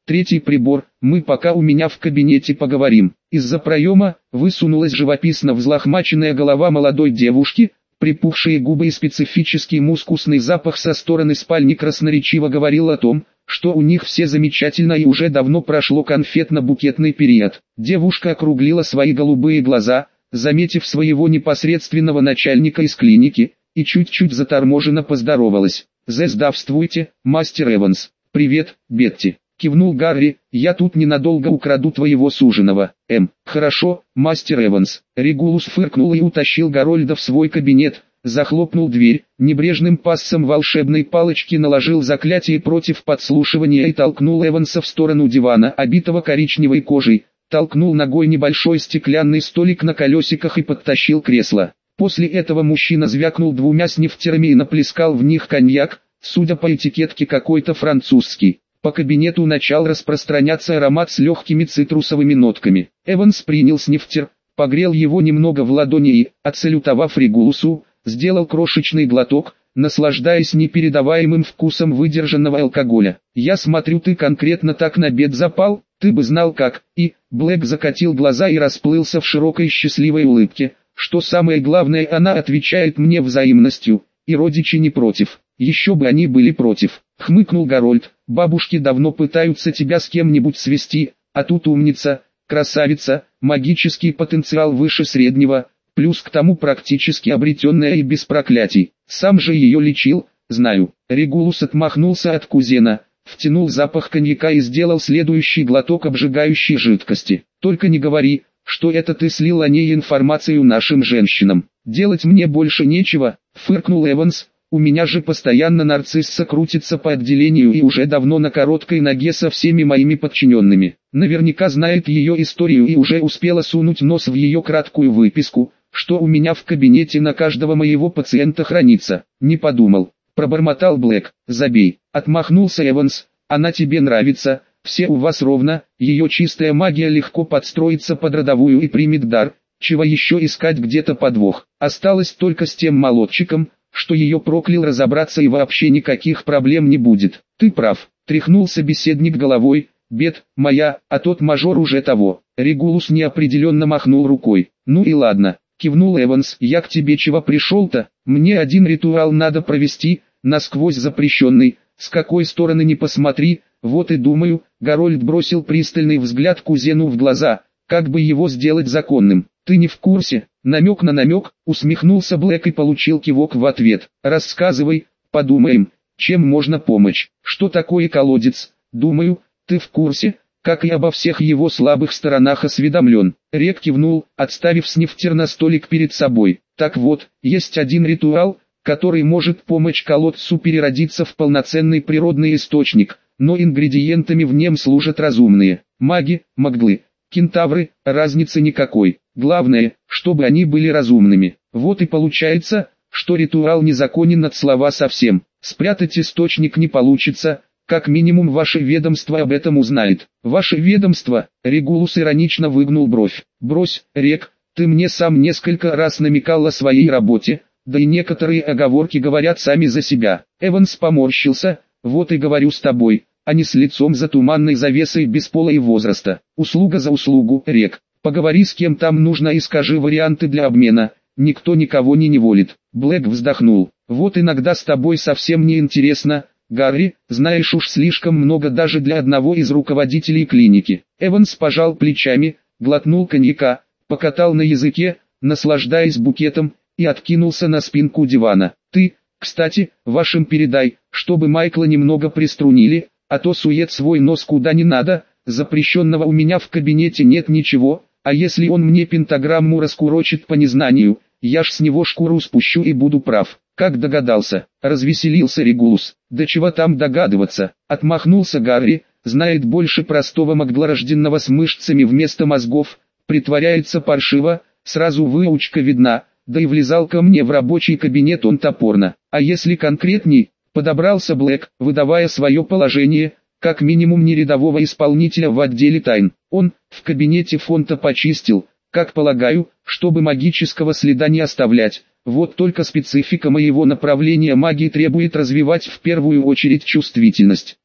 Третий прибор, мы пока у меня в кабинете поговорим. Из-за проема высунулась живописно взлохмаченная голова молодой девушки, припухшие губы и специфический мускусный запах со стороны спальни красноречиво говорил о том, что у них все замечательно и уже давно прошло конфетно-букетный период. Девушка округлила свои голубые глаза, заметив своего непосредственного начальника из клиники, и чуть-чуть заторможенно поздоровалась. «Здравствуйте, мастер Эванс». «Привет, Бетти», — кивнул Гарри, «я тут ненадолго украду твоего суженого». Хорошо, мастер Эванс». Регулус фыркнул и утащил Гарольда в свой кабинет, захлопнул дверь, небрежным пассом волшебной палочки наложил заклятие против подслушивания и толкнул Эванса в сторону дивана, обитого коричневой кожей, толкнул ногой небольшой стеклянный столик на колесиках и подтащил кресло. После этого мужчина звякнул двумя снифтерами и наплескал в них коньяк, судя по этикетке какой-то французский. По кабинету начал распространяться аромат с легкими цитрусовыми нотками. Эванс принял снифтер, погрел его немного в ладони и, отсалютовав Регулусу, сделал крошечный глоток, наслаждаясь непередаваемым вкусом выдержанного алкоголя. «Я смотрю, ты конкретно так на бед запал, ты бы знал как». И Блэк закатил глаза и расплылся в широкой счастливой улыбке. «Что самое главное, она отвечает мне взаимностью, и родичи не против». «Еще бы они были против», — хмыкнул Гарольд. «Бабушки давно пытаются тебя с кем-нибудь свести, а тут умница, красавица, магический потенциал выше среднего, плюс к тому практически обретенная и без проклятий. Сам же ее лечил, знаю». Регулус отмахнулся от кузена, втянул запах коньяка и сделал следующий глоток обжигающей жидкости. «Только не говори, что это ты слил о ней информацию нашим женщинам. Делать мне больше нечего», — фыркнул Эванс. «У меня же постоянно нарцисса крутится по отделению и уже давно на короткой ноге со всеми моими подчиненными. Наверняка знает ее историю и уже успела сунуть нос в ее краткую выписку, что у меня в кабинете на каждого моего пациента хранится». «Не подумал», — пробормотал Блэк. «Забей», — отмахнулся Эванс. «Она тебе нравится, все у вас ровно, ее чистая магия легко подстроится под родовую и примет дар, чего еще искать где-то подвох. Осталось только с тем молодчиком, что ее проклял, разобраться и вообще никаких проблем не будет». «Ты прав», — тряхнул собеседник головой. «Бед, моя, а тот мажор уже того». Регулус неопределенно махнул рукой. «Ну и ладно», — кивнул Эванс. «Я к тебе чего пришел-то? Мне один ритуал надо провести, насквозь запрещенный, с какой стороны ни посмотри, вот и думаю». Гарольд бросил пристальный взгляд кузену в глаза, как бы его сделать законным. «Ты не в курсе?» Намек на намек, усмехнулся Блэк и получил кивок в ответ. «Рассказывай, подумаем, чем можно помочь». «Что такое колодец? Думаю, ты в курсе, как и обо всех его слабых сторонах осведомлен». Рек кивнул, отставив снифтер на столик перед собой. «Так вот, есть один ритуал, который может помочь колодцу переродиться в полноценный природный источник, но ингредиентами в нем служат разумные. Маги, магдлы, кентавры, разницы никакой. Главное, чтобы они были разумными. Вот и получается, что ритуал незаконен от слова совсем. Спрятать источник не получится, как минимум ваше ведомство об этом узнает». «Ваше ведомство?» Регулус иронично выгнул бровь. «Брось, Рек, ты мне сам несколько раз намекал о своей работе, да и некоторые оговорки говорят сами за себя». Эванс поморщился. «Вот и говорю с тобой, а не с лицом за туманной завесой без пола и возраста. Услуга за услугу, Рек. Поговори с кем там нужно и скажи варианты для обмена, никто никого не неволит». Блэк вздохнул. «Вот иногда с тобой совсем не интересно, Гарри, знаешь, уж слишком много даже для одного из руководителей клиники». Эванс пожал плечами, глотнул коньяка, покатал на языке, наслаждаясь букетом, и откинулся на спинку дивана. «Ты, кстати, вашим передай, чтобы Майкла немного приструнили, а то сует свой нос куда не надо, запрещенного у меня в кабинете нет ничего. А если он мне пентаграмму раскурочит по незнанию, я ж с него шкуру спущу и буду прав». «Как догадался?» — развеселился Регулус. «Да чего там догадываться?» — отмахнулся Гарри. «Знает больше простого магла, рожденного с мышцами вместо мозгов, притворяется паршиво, сразу выучка видна, да и влезал ко мне в рабочий кабинет он топорно». «А если конкретней?» — подобрался Блэк, выдавая свое положение, как минимум не рядового исполнителя в отделе тайн. «Он в кабинете фонта почистил, как полагаю, чтобы магического следа не оставлять. Вот только специфика моего направления магии требует развивать в первую очередь чувствительность.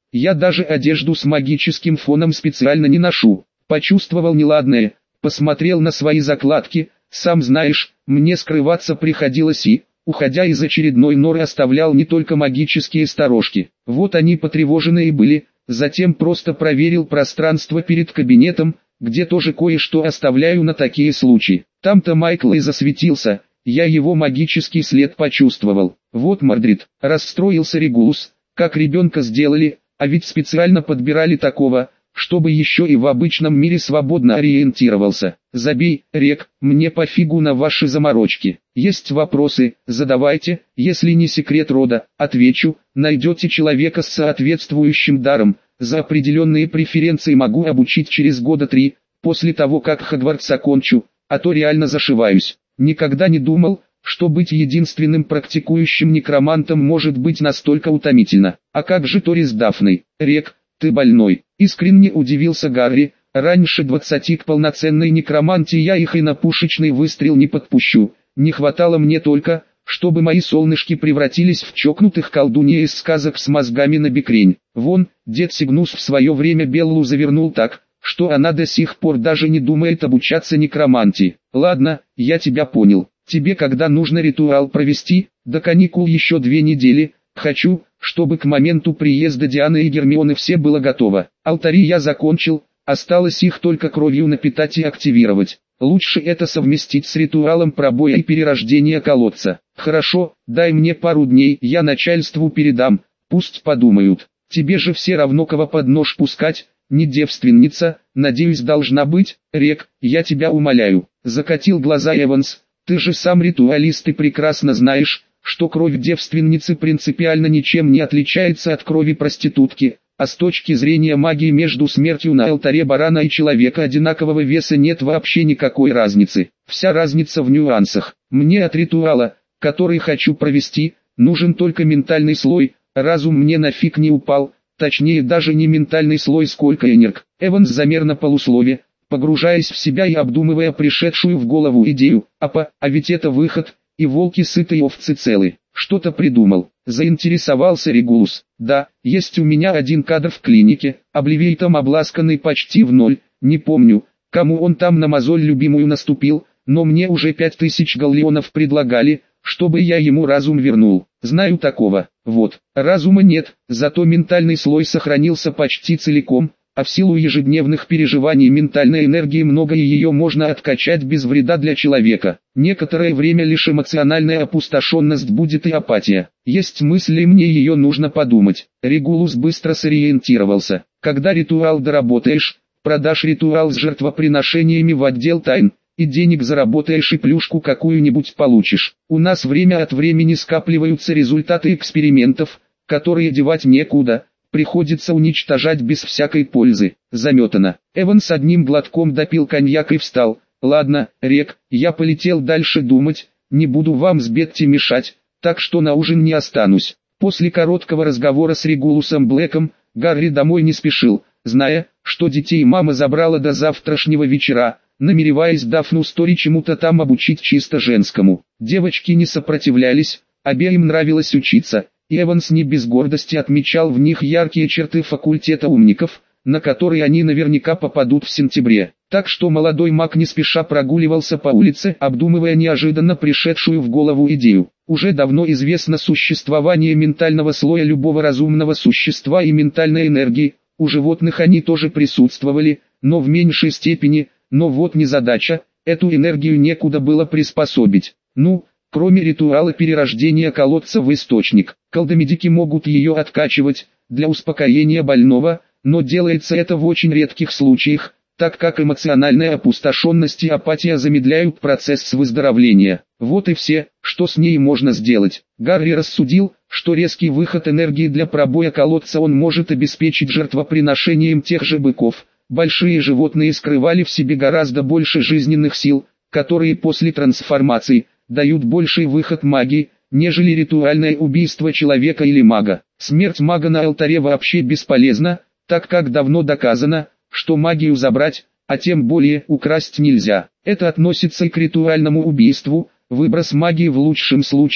Я даже одежду с магическим фоном специально не ношу. Почувствовал неладное, посмотрел на свои закладки, сам знаешь, мне скрываться приходилось и, уходя из очередной норы, оставлял не только магические сторожки. Вот они потревоженные были, затем просто проверил пространство перед кабинетом, где тоже кое-что оставляю на такие случаи. Там-то Майкл и засветился, я его магический след почувствовал. Вот Мордрид, расстроился Регулус, как ребенка сделали, а ведь специально подбирали такого, чтобы еще и в обычном мире свободно ориентировался. Забей, Рек, мне пофигу на ваши заморочки. Есть вопросы, задавайте, если не секрет рода, отвечу, найдете человека с соответствующим даром, за определенные преференции могу обучить через года 3, после того как Хогвартс окончу, а то реально зашиваюсь. Никогда не думал, что быть единственным практикующим некромантом может быть настолько утомительно. А как же Тори с Дафной? Рек, ты больной. Искренне удивился Гарри, раньше 20 к полноценной некромантии я их и на пушечный выстрел не подпущу. Не хватало мне только, чтобы мои солнышки превратились в чокнутых колдунья из сказок с мозгами на бекрень. Вон, дед Сигнус в свое время Беллу завернул так, что она до сих пор даже не думает обучаться некромантии. Ладно, я тебя понял. Тебе когда нужно ритуал провести? До каникул еще 2 недели. Хочу, чтобы к моменту приезда Дианы и Гермионы все было готово. Алтари я закончил, осталось их только кровью напитать и активировать. Лучше это совместить с ритуалом пробоя и перерождения колодца. Хорошо, дай мне пару дней, я начальству передам, пусть подумают. Тебе же все равно кого под нож пускать, не девственница, надеюсь должна быть. Рек, я тебя умоляю. Закатил глаза Эванс, ты же сам ритуалист и прекрасно знаешь, что кровь девственницы принципиально ничем не отличается от крови проститутки, а с точки зрения магии между смертью на алтаре барана и человека одинакового веса нет вообще никакой разницы. Вся разница в нюансах. Мне от ритуала, который хочу провести, нужен только ментальный слой, разум мне нафиг не упал, точнее даже не ментальный слой сколько энерг. Эванс замер на полуслове, погружаясь в себя и обдумывая пришедшую в голову идею, а ведь это выход, и волки сыты и овцы целы. Что-то придумал. Заинтересовался Регулус. Да, есть у меня один кадр в клинике, Обливейтом обласканный почти в ноль, не помню, кому он там на мозоль любимую наступил, но мне уже 5000 галлеонов предлагали, чтобы я ему разум вернул. Знаю такого. Вот, разума нет, зато ментальный слой сохранился почти целиком, а в силу ежедневных переживаний ментальной энергии много и ее можно откачать без вреда для человека. Некоторое время лишь эмоциональная опустошенность будет и апатия. Есть мысли, мне ее нужно подумать. Регулус быстро сориентировался. Когда ритуал доработаешь, продашь ритуал с жертвоприношениями в отдел тайн, и денег заработаешь и плюшку какую-нибудь получишь. У нас время от времени скапливаются результаты экспериментов, которые девать некуда. Приходится уничтожать без всякой пользы. Заметано. Эванс одним глотком допил коньяк и встал. Ладно, Рек, я полетел дальше думать, не буду вам с Бетти мешать, так что на ужин не останусь. После короткого разговора с Регулусом Блэком, Гарри домой не спешил, зная, что детей мама забрала до завтрашнего вечера, намереваясь Дафну Стори чему-то там обучить чисто женскому. Девочки не сопротивлялись, обеим нравилось учиться. И Эванс не без гордости отмечал в них яркие черты факультета умников, на которые они наверняка попадут в сентябре. Так что молодой маг не спеша прогуливался по улице, обдумывая неожиданно пришедшую в голову идею. Уже давно известно существование ментального слоя любого разумного существа и ментальной энергии, у животных они тоже присутствовали, но в меньшей степени, но вот незадача, эту энергию некуда было приспособить. Кроме ритуала перерождения колодца в источник, колдомедики могут ее откачивать, для успокоения больного, но делается это в очень редких случаях, так как эмоциональная опустошенность и апатия замедляют процесс выздоровления. Вот и все, что с ней можно сделать. Гарри рассудил, что резкий выход энергии для пробоя колодца он может обеспечить жертвоприношением тех же быков. Большие животные скрывали в себе гораздо больше жизненных сил, которые после трансформации дают больший выход магии, нежели ритуальное убийство человека или мага. Смерть мага на алтаре вообще бесполезна, так как давно доказано, что магию забрать, а тем более украсть нельзя. Это относится и к ритуальному убийству, выброс магии в лучшем случае,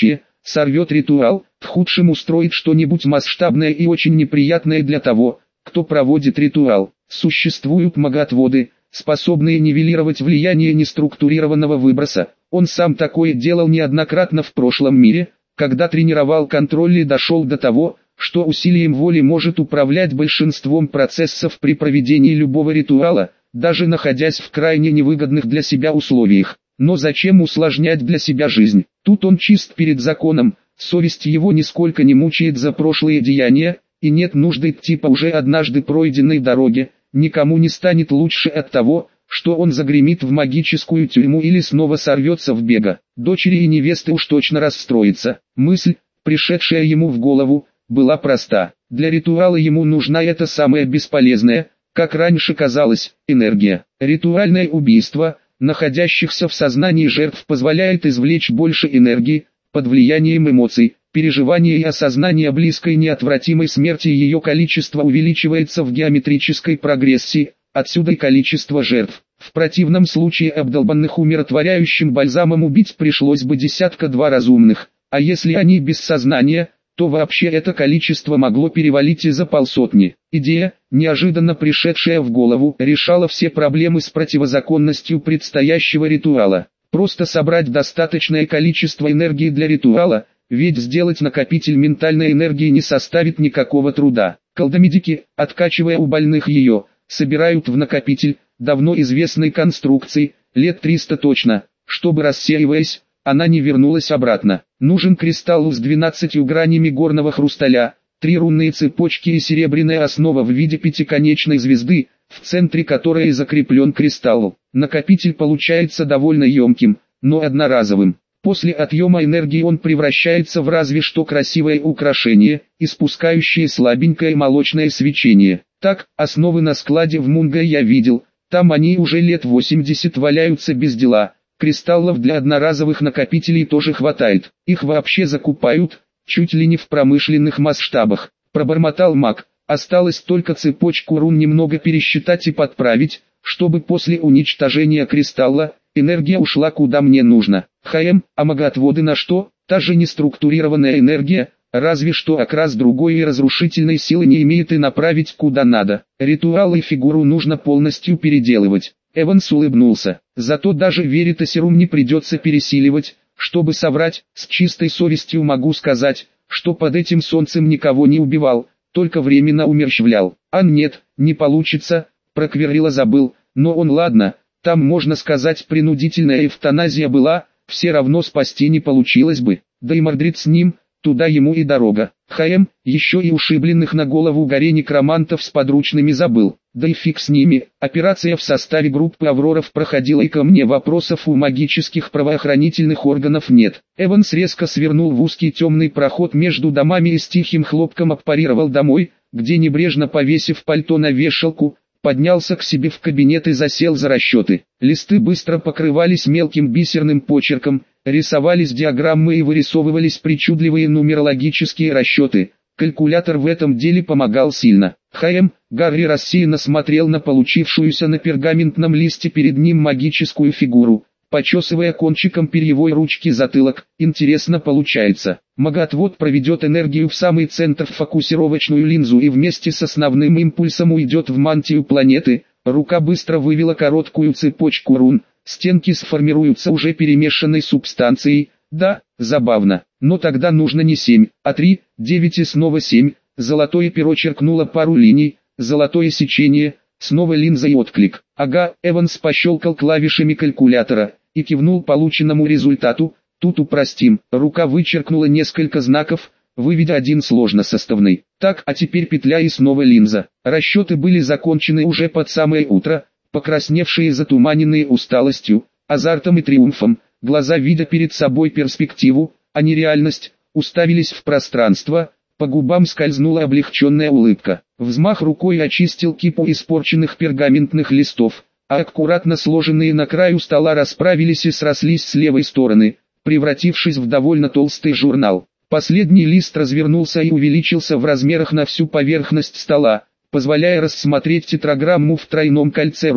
сорвет ритуал, в худшем устроит что-нибудь масштабное и очень неприятное для того, кто проводит ритуал. Существуют магоотводы, способные нивелировать влияние неструктурированного выброса. Он сам такое делал неоднократно в прошлом мире, когда тренировал контроль и дошел до того, что усилием воли может управлять большинством процессов при проведении любого ритуала, даже находясь в крайне невыгодных для себя условиях. Но зачем усложнять для себя жизнь? Тут он чист перед законом, совесть его нисколько не мучает за прошлые деяния, и нет нужды идти по уже однажды пройденной дороге, никому не станет лучше от того, что он загремит в магическую тюрьму или снова сорвется в бега. Дочери и невесты уж точно расстроятся. Мысль, пришедшая ему в голову, была проста. Для ритуала ему нужна эта самая бесполезная, как раньше казалось, энергия. Ритуальное убийство, находящихся в сознании жертв, позволяет извлечь больше энергии, под влиянием эмоций, переживания и осознания близкой неотвратимой смерти ее количество увеличивается в геометрической прогрессии, отсюда и количество жертв. В противном случае обдолбанных умиротворяющим бальзамом убить пришлось бы десятка-два разумных, а если они без сознания, то вообще это количество могло перевалить и за полсотни. Идея, неожиданно пришедшая в голову, решала все проблемы с противозаконностью предстоящего ритуала. Просто собрать достаточное количество энергии для ритуала, ведь сделать накопитель ментальной энергии не составит никакого труда. Колдомедики, откачивая у больных ее, собирают в накопитель, давно известной конструкции, лет 300 точно, чтобы, рассеиваясь, она не вернулась обратно. Нужен кристалл с 12 гранями горного хрусталя, 3 рунные цепочки и серебряная основа в виде пятиконечной звезды, в центре которой закреплен кристалл. Накопитель получается довольно емким, но одноразовым. После отъема энергии он превращается в разве что красивое украшение, испускающее слабенькое молочное свечение. Так, основы на складе в Мунго я видел, там они уже лет 80 валяются без дела. Кристаллов для одноразовых накопителей тоже хватает. Их вообще закупают, чуть ли не в промышленных масштабах. Пробормотал маг. Осталось только цепочку рун немного пересчитать и подправить, чтобы после уничтожения кристалла, энергия ушла куда мне нужно. А магоотводы на что? Та же неструктурированная энергия, разве что окрас другой и разрушительной силы не имеет и направить куда надо. Ритуал и фигуру нужно полностью переделывать. Эванс улыбнулся. Зато даже Веритасерум не придется пересиливать, чтобы соврать. С чистой совестью могу сказать, что под этим солнцем никого не убивал, только временно умерщвлял. Нет, не получится, про Квиррила забыл, но он ладно, там можно сказать принудительная эвтаназия была, все равно спасти не получилось бы, да и Мордрид с ним, туда ему и дорога. Еще и ушибленных на голову горе некромантов с подручными забыл. Да и фиг с ними, операция в составе группы Авроров проходила и ко мне вопросов у магических правоохранительных органов нет. Эванс резко свернул в узкий темный проход между домами и с тихим хлопком аппарировал домой, где небрежно повесив пальто на вешалку, поднялся к себе в кабинет и засел за расчеты. Листы быстро покрывались мелким бисерным почерком, рисовались диаграммы и вырисовывались причудливые нумерологические расчеты. Калькулятор в этом деле помогал сильно. Гарри рассеянно смотрел на получившуюся на пергаментном листе перед ним магическую фигуру, почесывая кончиком перьевой ручки затылок. Интересно получается. Магоотвод проведет энергию в самый центр в фокусировочную линзу и вместе с основным импульсом уйдет в мантию планеты. Рука быстро вывела короткую цепочку рун. Стенки сформируются уже перемешанной субстанцией. Да, забавно, но тогда нужно не 7, а 3, 9 и снова 7. Золотое перо черкнуло пару линий, золотое сечение, снова линза и отклик. Эванс пощелкал клавишами калькулятора и кивнул полученному результату. Тут упростим. Рука вычеркнула несколько знаков, выведя один сложносоставный. Так, а теперь петля и снова линза. Расчеты были закончены уже под самое утро, покрасневшие, затуманенные усталостью, азартом и триумфом. Глаза, видя перед собой перспективу, а не реальность, уставились в пространство, по губам скользнула облегченная улыбка. Взмах рукой очистил кипу испорченных пергаментных листов, а аккуратно сложенные на краю стола расправились и срослись с левой стороны, превратившись в довольно толстый журнал. Последний лист развернулся и увеличился в размерах на всю поверхность стола, позволяя рассмотреть тетраграмму в тройном кольце рун.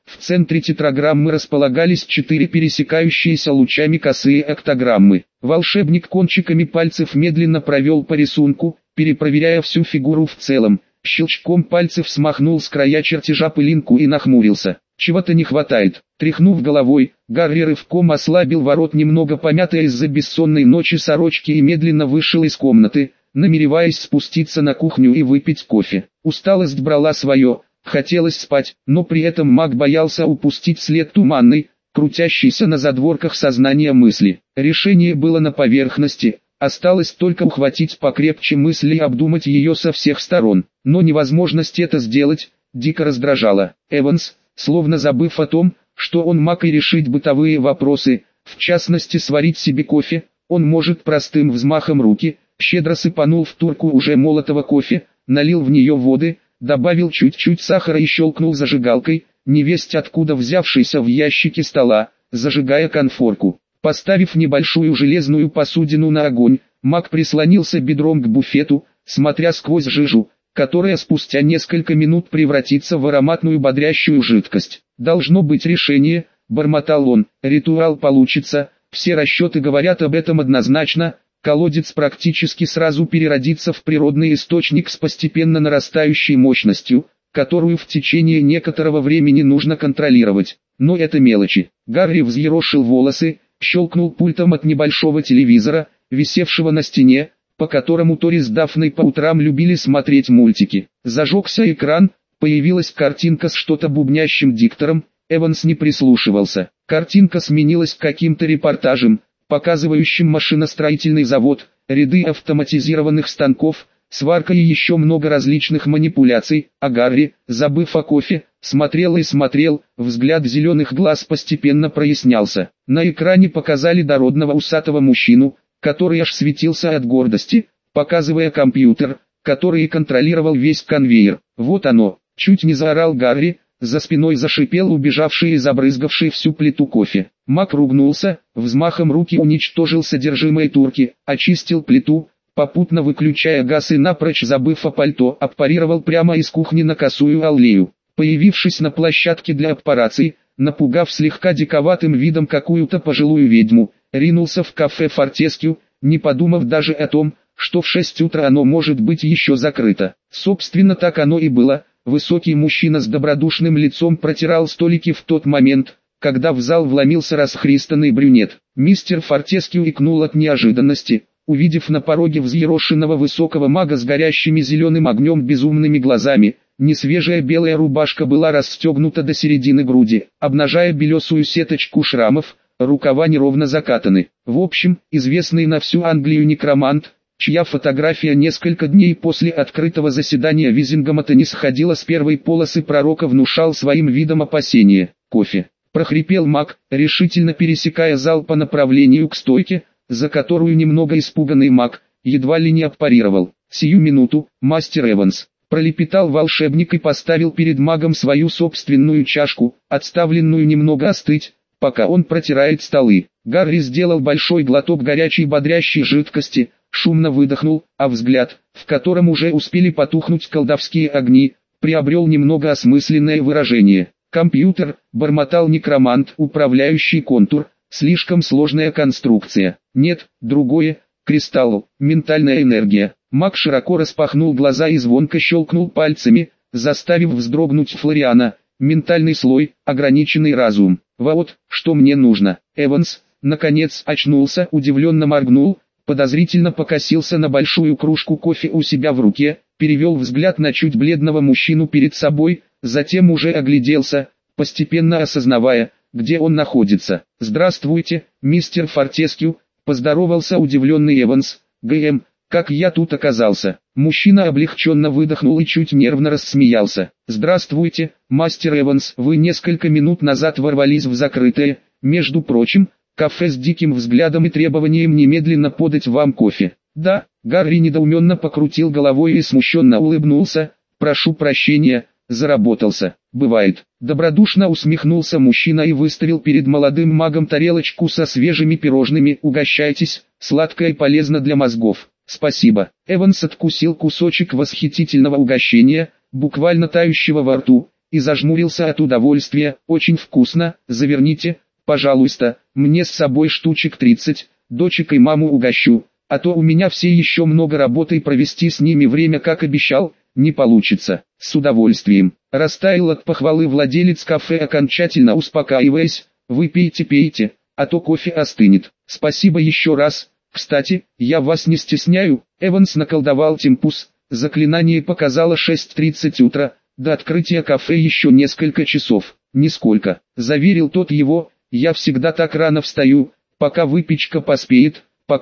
В центре тетраграммы располагались 4 пересекающиеся лучами косые октограммы. Волшебник кончиками пальцев медленно провел по рисунку, перепроверяя всю фигуру в целом. Щелчком пальцев смахнул с края чертежа пылинку и нахмурился. Чего-то не хватает. Тряхнув головой, Гарри рывком ослабил ворот немного помятой из-за бессонной ночи сорочки и медленно вышел из комнаты, намереваясь спуститься на кухню и выпить кофе. Усталость брала свое, хотелось спать, но при этом маг боялся упустить след туманной, крутящейся на задворках сознания мысли. Решение было на поверхности, осталось только ухватить покрепче мысли и обдумать ее со всех сторон. Но невозможность это сделать дико раздражала. Эванс, словно забыв о том, что он маг и решить бытовые вопросы, в частности сварить себе кофе, он может простым взмахом руки, щедро сыпанул в турку уже молотого кофе, налил в нее воды, добавил чуть-чуть сахара и щелкнул зажигалкой, невесть откуда взявшейся в ящике стола, зажигая конфорку. Поставив небольшую железную посудину на огонь, маг прислонился бедром к буфету, смотря сквозь жижу, которая спустя несколько минут превратится в ароматную бодрящую жидкость. «Должно быть решение», — бормотал он, — «ритуал получится, все расчеты говорят об этом однозначно, колодец практически сразу переродится в природный источник с постепенно нарастающей мощностью, которую в течение некоторого времени нужно контролировать. Но это мелочи». Гарри взъерошил волосы, щелкнул пультом от небольшого телевизора, висевшего на стене, по которому Тори с Дафной по утрам любили смотреть мультики. Зажегся экран, появилась картинка с что-то бубнящим диктором, Эванс не прислушивался. Картинка сменилась каким-то репортажем, показывающим машиностроительный завод, ряды автоматизированных станков, сварка и еще много различных манипуляций, а Гарри, забыв о кофе, смотрел и смотрел, взгляд зеленых глаз постепенно прояснялся. На экране показали дородного усатого мужчину, который аж светился от гордости, показывая компьютер, который контролировал весь конвейер. «Вот оно!» — чуть не заорал Гарри, за спиной зашипел убежавший и забрызгавший всю плиту кофе. Маг ругнулся, взмахом руки уничтожил содержимое турки, очистил плиту, попутно выключая газ и напрочь забыв о пальто, аппарировал прямо из кухни на косую аллею. Появившись на площадке для операций, напугав слегка диковатым видом какую-то пожилую ведьму, ринулся в кафе «Фортескью», не подумав даже о том, что в 6 утра оно может быть еще закрыто. Собственно, так оно и было. Высокий мужчина с добродушным лицом протирал столики в тот момент, когда в зал вломился расхристанный брюнет. Мистер Фортескью икнул от неожиданности, увидев на пороге взъерошенного высокого мага с горящими зеленым огнем безумными глазами. Несвежая белая рубашка была расстегнута до середины груди, обнажая белесую сеточку шрамов, рукава неровно закатаны. В общем, известный на всю Англию некромант, чья фотография несколько дней после открытого заседания Визингамата не сходила с первой полосы пророка, внушал своим видом опасения. «Кофе!» — прохрипел маг, решительно пересекая зал по направлению к стойке, за которую немного испуганный маг едва ли не аппарировал. «Сию минуту, мастер Эванс!» — пролепетал волшебник и поставил перед магом свою собственную чашку, отставленную немного остыть, пока он протирает столы. Гарри сделал большой глоток горячей бодрящей жидкости, шумно выдохнул, а взгляд, в котором уже успели потухнуть колдовские огни, приобрел немного осмысленное выражение. «Компьютер», — бормотал некромант, управляющий контур, слишком сложная конструкция. «Нет, другое, кристалл, ментальная энергия». Маг широко распахнул глаза и звонко щелкнул пальцами, заставив вздрогнуть Флориана. «Ментальный слой, ограниченный разум. Вот, что мне нужно». Эванс, наконец, очнулся, удивленно моргнул, подозрительно покосился на большую кружку кофе у себя в руке, перевел взгляд на чуть бледного мужчину перед собой, затем уже огляделся, постепенно осознавая, где он находится. «Здравствуйте, мистер Фортескью», — поздоровался удивленный Эванс. «ГМ, как я тут оказался?» Мужчина облегченно выдохнул и чуть нервно рассмеялся. «Здравствуйте, мастер Эванс, вы несколько минут назад ворвались в закрытое, между прочим, кафе с диким взглядом и требованием немедленно подать вам кофе». «Да», — Гарри недоуменно покрутил головой и смущенно улыбнулся. «Прошу прощения, заработался». «Бывает». Добродушно усмехнулся мужчина и выставил перед молодым магом тарелочку со свежими пирожными. «Угощайтесь, сладкое полезно для мозгов». «Спасибо». Эванс откусил кусочек восхитительного угощения, буквально тающего во рту, и зажмурился от удовольствия. Очень вкусно, заверните, пожалуйста, мне с собой штучек 30, дочек и маму угощу, а то у меня все еще много работы и провести с ними время, как обещал, не получится. С удовольствием. Растаял от похвалы владелец кафе, окончательно успокаиваясь. Вы пейте, а то кофе остынет. Спасибо еще раз. Кстати, я вас не стесняю. Эванс наколдовал Темпус. Заклинание показало 6:30 утра. До открытия кафе еще несколько часов. Нисколько. Заверил тот его. Я всегда так рано встаю, пока выпечка поспеет,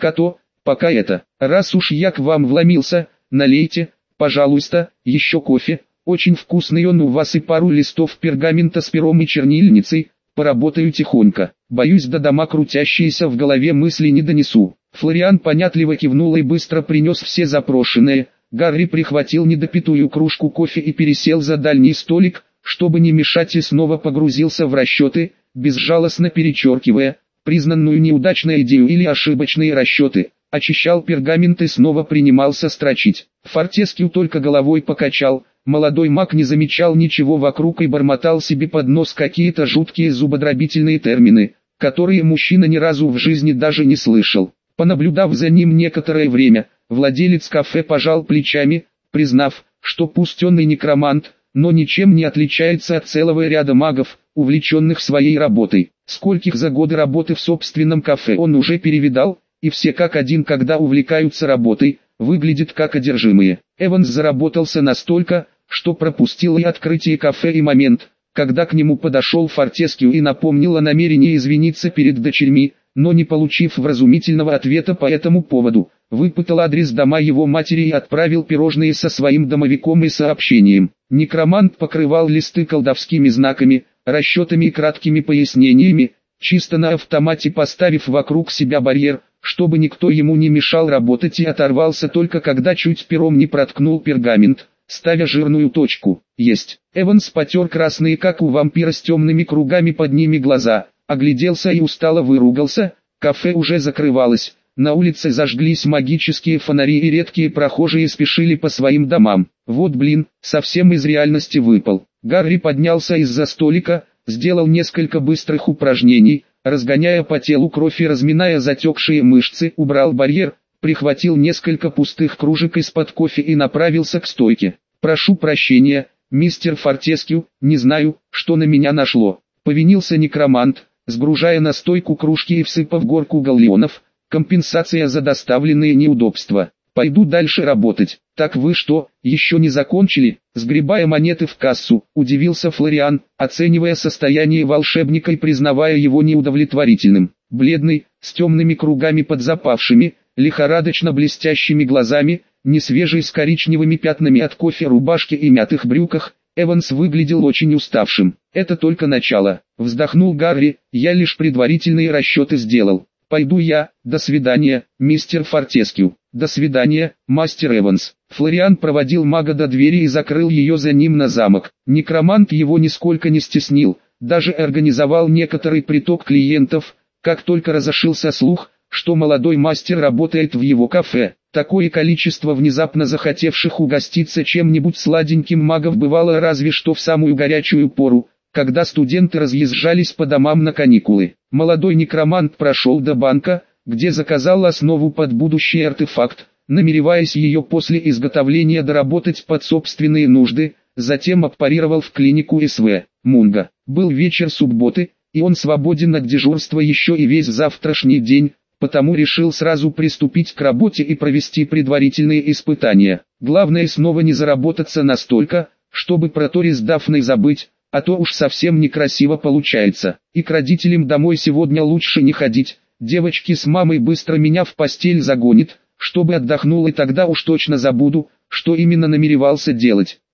пока это. Раз уж я к вам вломился, налейте, пожалуйста, еще кофе. Очень вкусный он у вас, и пару листов пергамента с пером и чернильницей. Поработаю тихонько. Боюсь, до дома крутящиеся в голове мысли не донесу. Флориан понятливо кивнул и быстро принес все запрошенные. Гарри прихватил недопитую кружку кофе и пересел за дальний столик, чтобы не мешать, и снова погрузился в расчеты, безжалостно перечеркивая признанную неудачную идею или ошибочные расчеты. Очищал пергамент и снова принимался строчить. Фортескью только головой покачал. Молодой маг не замечал ничего вокруг и бормотал себе под нос какие-то жуткие зубодробительные термины, которые мужчина ни разу в жизни даже не слышал. Понаблюдав за ним некоторое время, владелец кафе пожал плечами, признав, что пусть он и некромант, но ничем не отличается от целого ряда магов, увлеченных своей работой. Скольких за годы работы в собственном кафе он уже перевидал, и все как один, когда увлекаются работой, выглядят как одержимые. Эванс заработался настолько, что пропустил и открытие кафе, и момент, когда к нему подошел Фортескью и напомнил о намерении извиниться перед дочерьми, но не получив вразумительного ответа по этому поводу, выпытал адрес дома его матери и отправил пирожные со своим домовиком и сообщением. Некромант покрывал листы колдовскими знаками, расчетами и краткими пояснениями, чисто на автомате поставив вокруг себя барьер, чтобы никто ему не мешал работать, и оторвался только когда чуть пером не проткнул пергамент, ставя жирную точку. Есть. Эванс потер красные, как у вампира, с темными кругами под ними глаза, огляделся и устало выругался. Кафе уже закрывалось. На улице зажглись магические фонари, и редкие прохожие спешили по своим домам. Вот блин, совсем из реальности выпал. Гарри поднялся из-за столика, сделал несколько быстрых упражнений, разгоняя по телу кровь и разминая затекшие мышцы, убрал барьер, прихватил несколько пустых кружек из-под кофе и направился к стойке. «Прошу прощения, мистер Фортескью, не знаю, что на меня нашло», — повинился некромант, сгружая на стойку кружки и всыпав горку галлеонов. «Компенсация за доставленные неудобства. Пойду дальше работать». «Так вы что, еще не закончили?» Сгребая монеты в кассу, удивился Флориан, оценивая состояние волшебника и признавая его неудовлетворительным. Бледный, с темными кругами под запавшими, лихорадочно блестящими глазами, несвежий, с коричневыми пятнами от кофе рубашке и мятых брюках, Эванс выглядел очень уставшим. «Это только начало», — вздохнул Гарри, — «я лишь предварительные расчеты сделал. Пойду я, до свидания, мистер Фортескью». «До свидания, мастер Эванс». Флориан проводил мага до двери и закрыл ее за ним на замок. Некромант его нисколько не стеснил, даже организовал некоторый приток клиентов, как только разошелся слух, что молодой мастер работает в его кафе. Такое количество внезапно захотевших угоститься чем-нибудь сладеньким магов бывало разве что в самую горячую пору, когда студенты разъезжались по домам на каникулы. Молодой некромант прошел до банка, где заказал основу под будущий артефакт, намереваясь ее после изготовления доработать под собственные нужды, затем аппарировал в клинику СВ. Мунга. Был вечер субботы, и он свободен от дежурства еще и весь завтрашний день, потому решил сразу приступить к работе и провести предварительные испытания. Главное снова не заработаться настолько, чтобы про Тори с Дафной забыть, а то уж совсем некрасиво получается. И к родителям домой сегодня лучше не ходить, девочки с мамой быстро меня в постель загонит, чтобы отдохнул, и тогда уж точно забуду, что именно намеревался делать.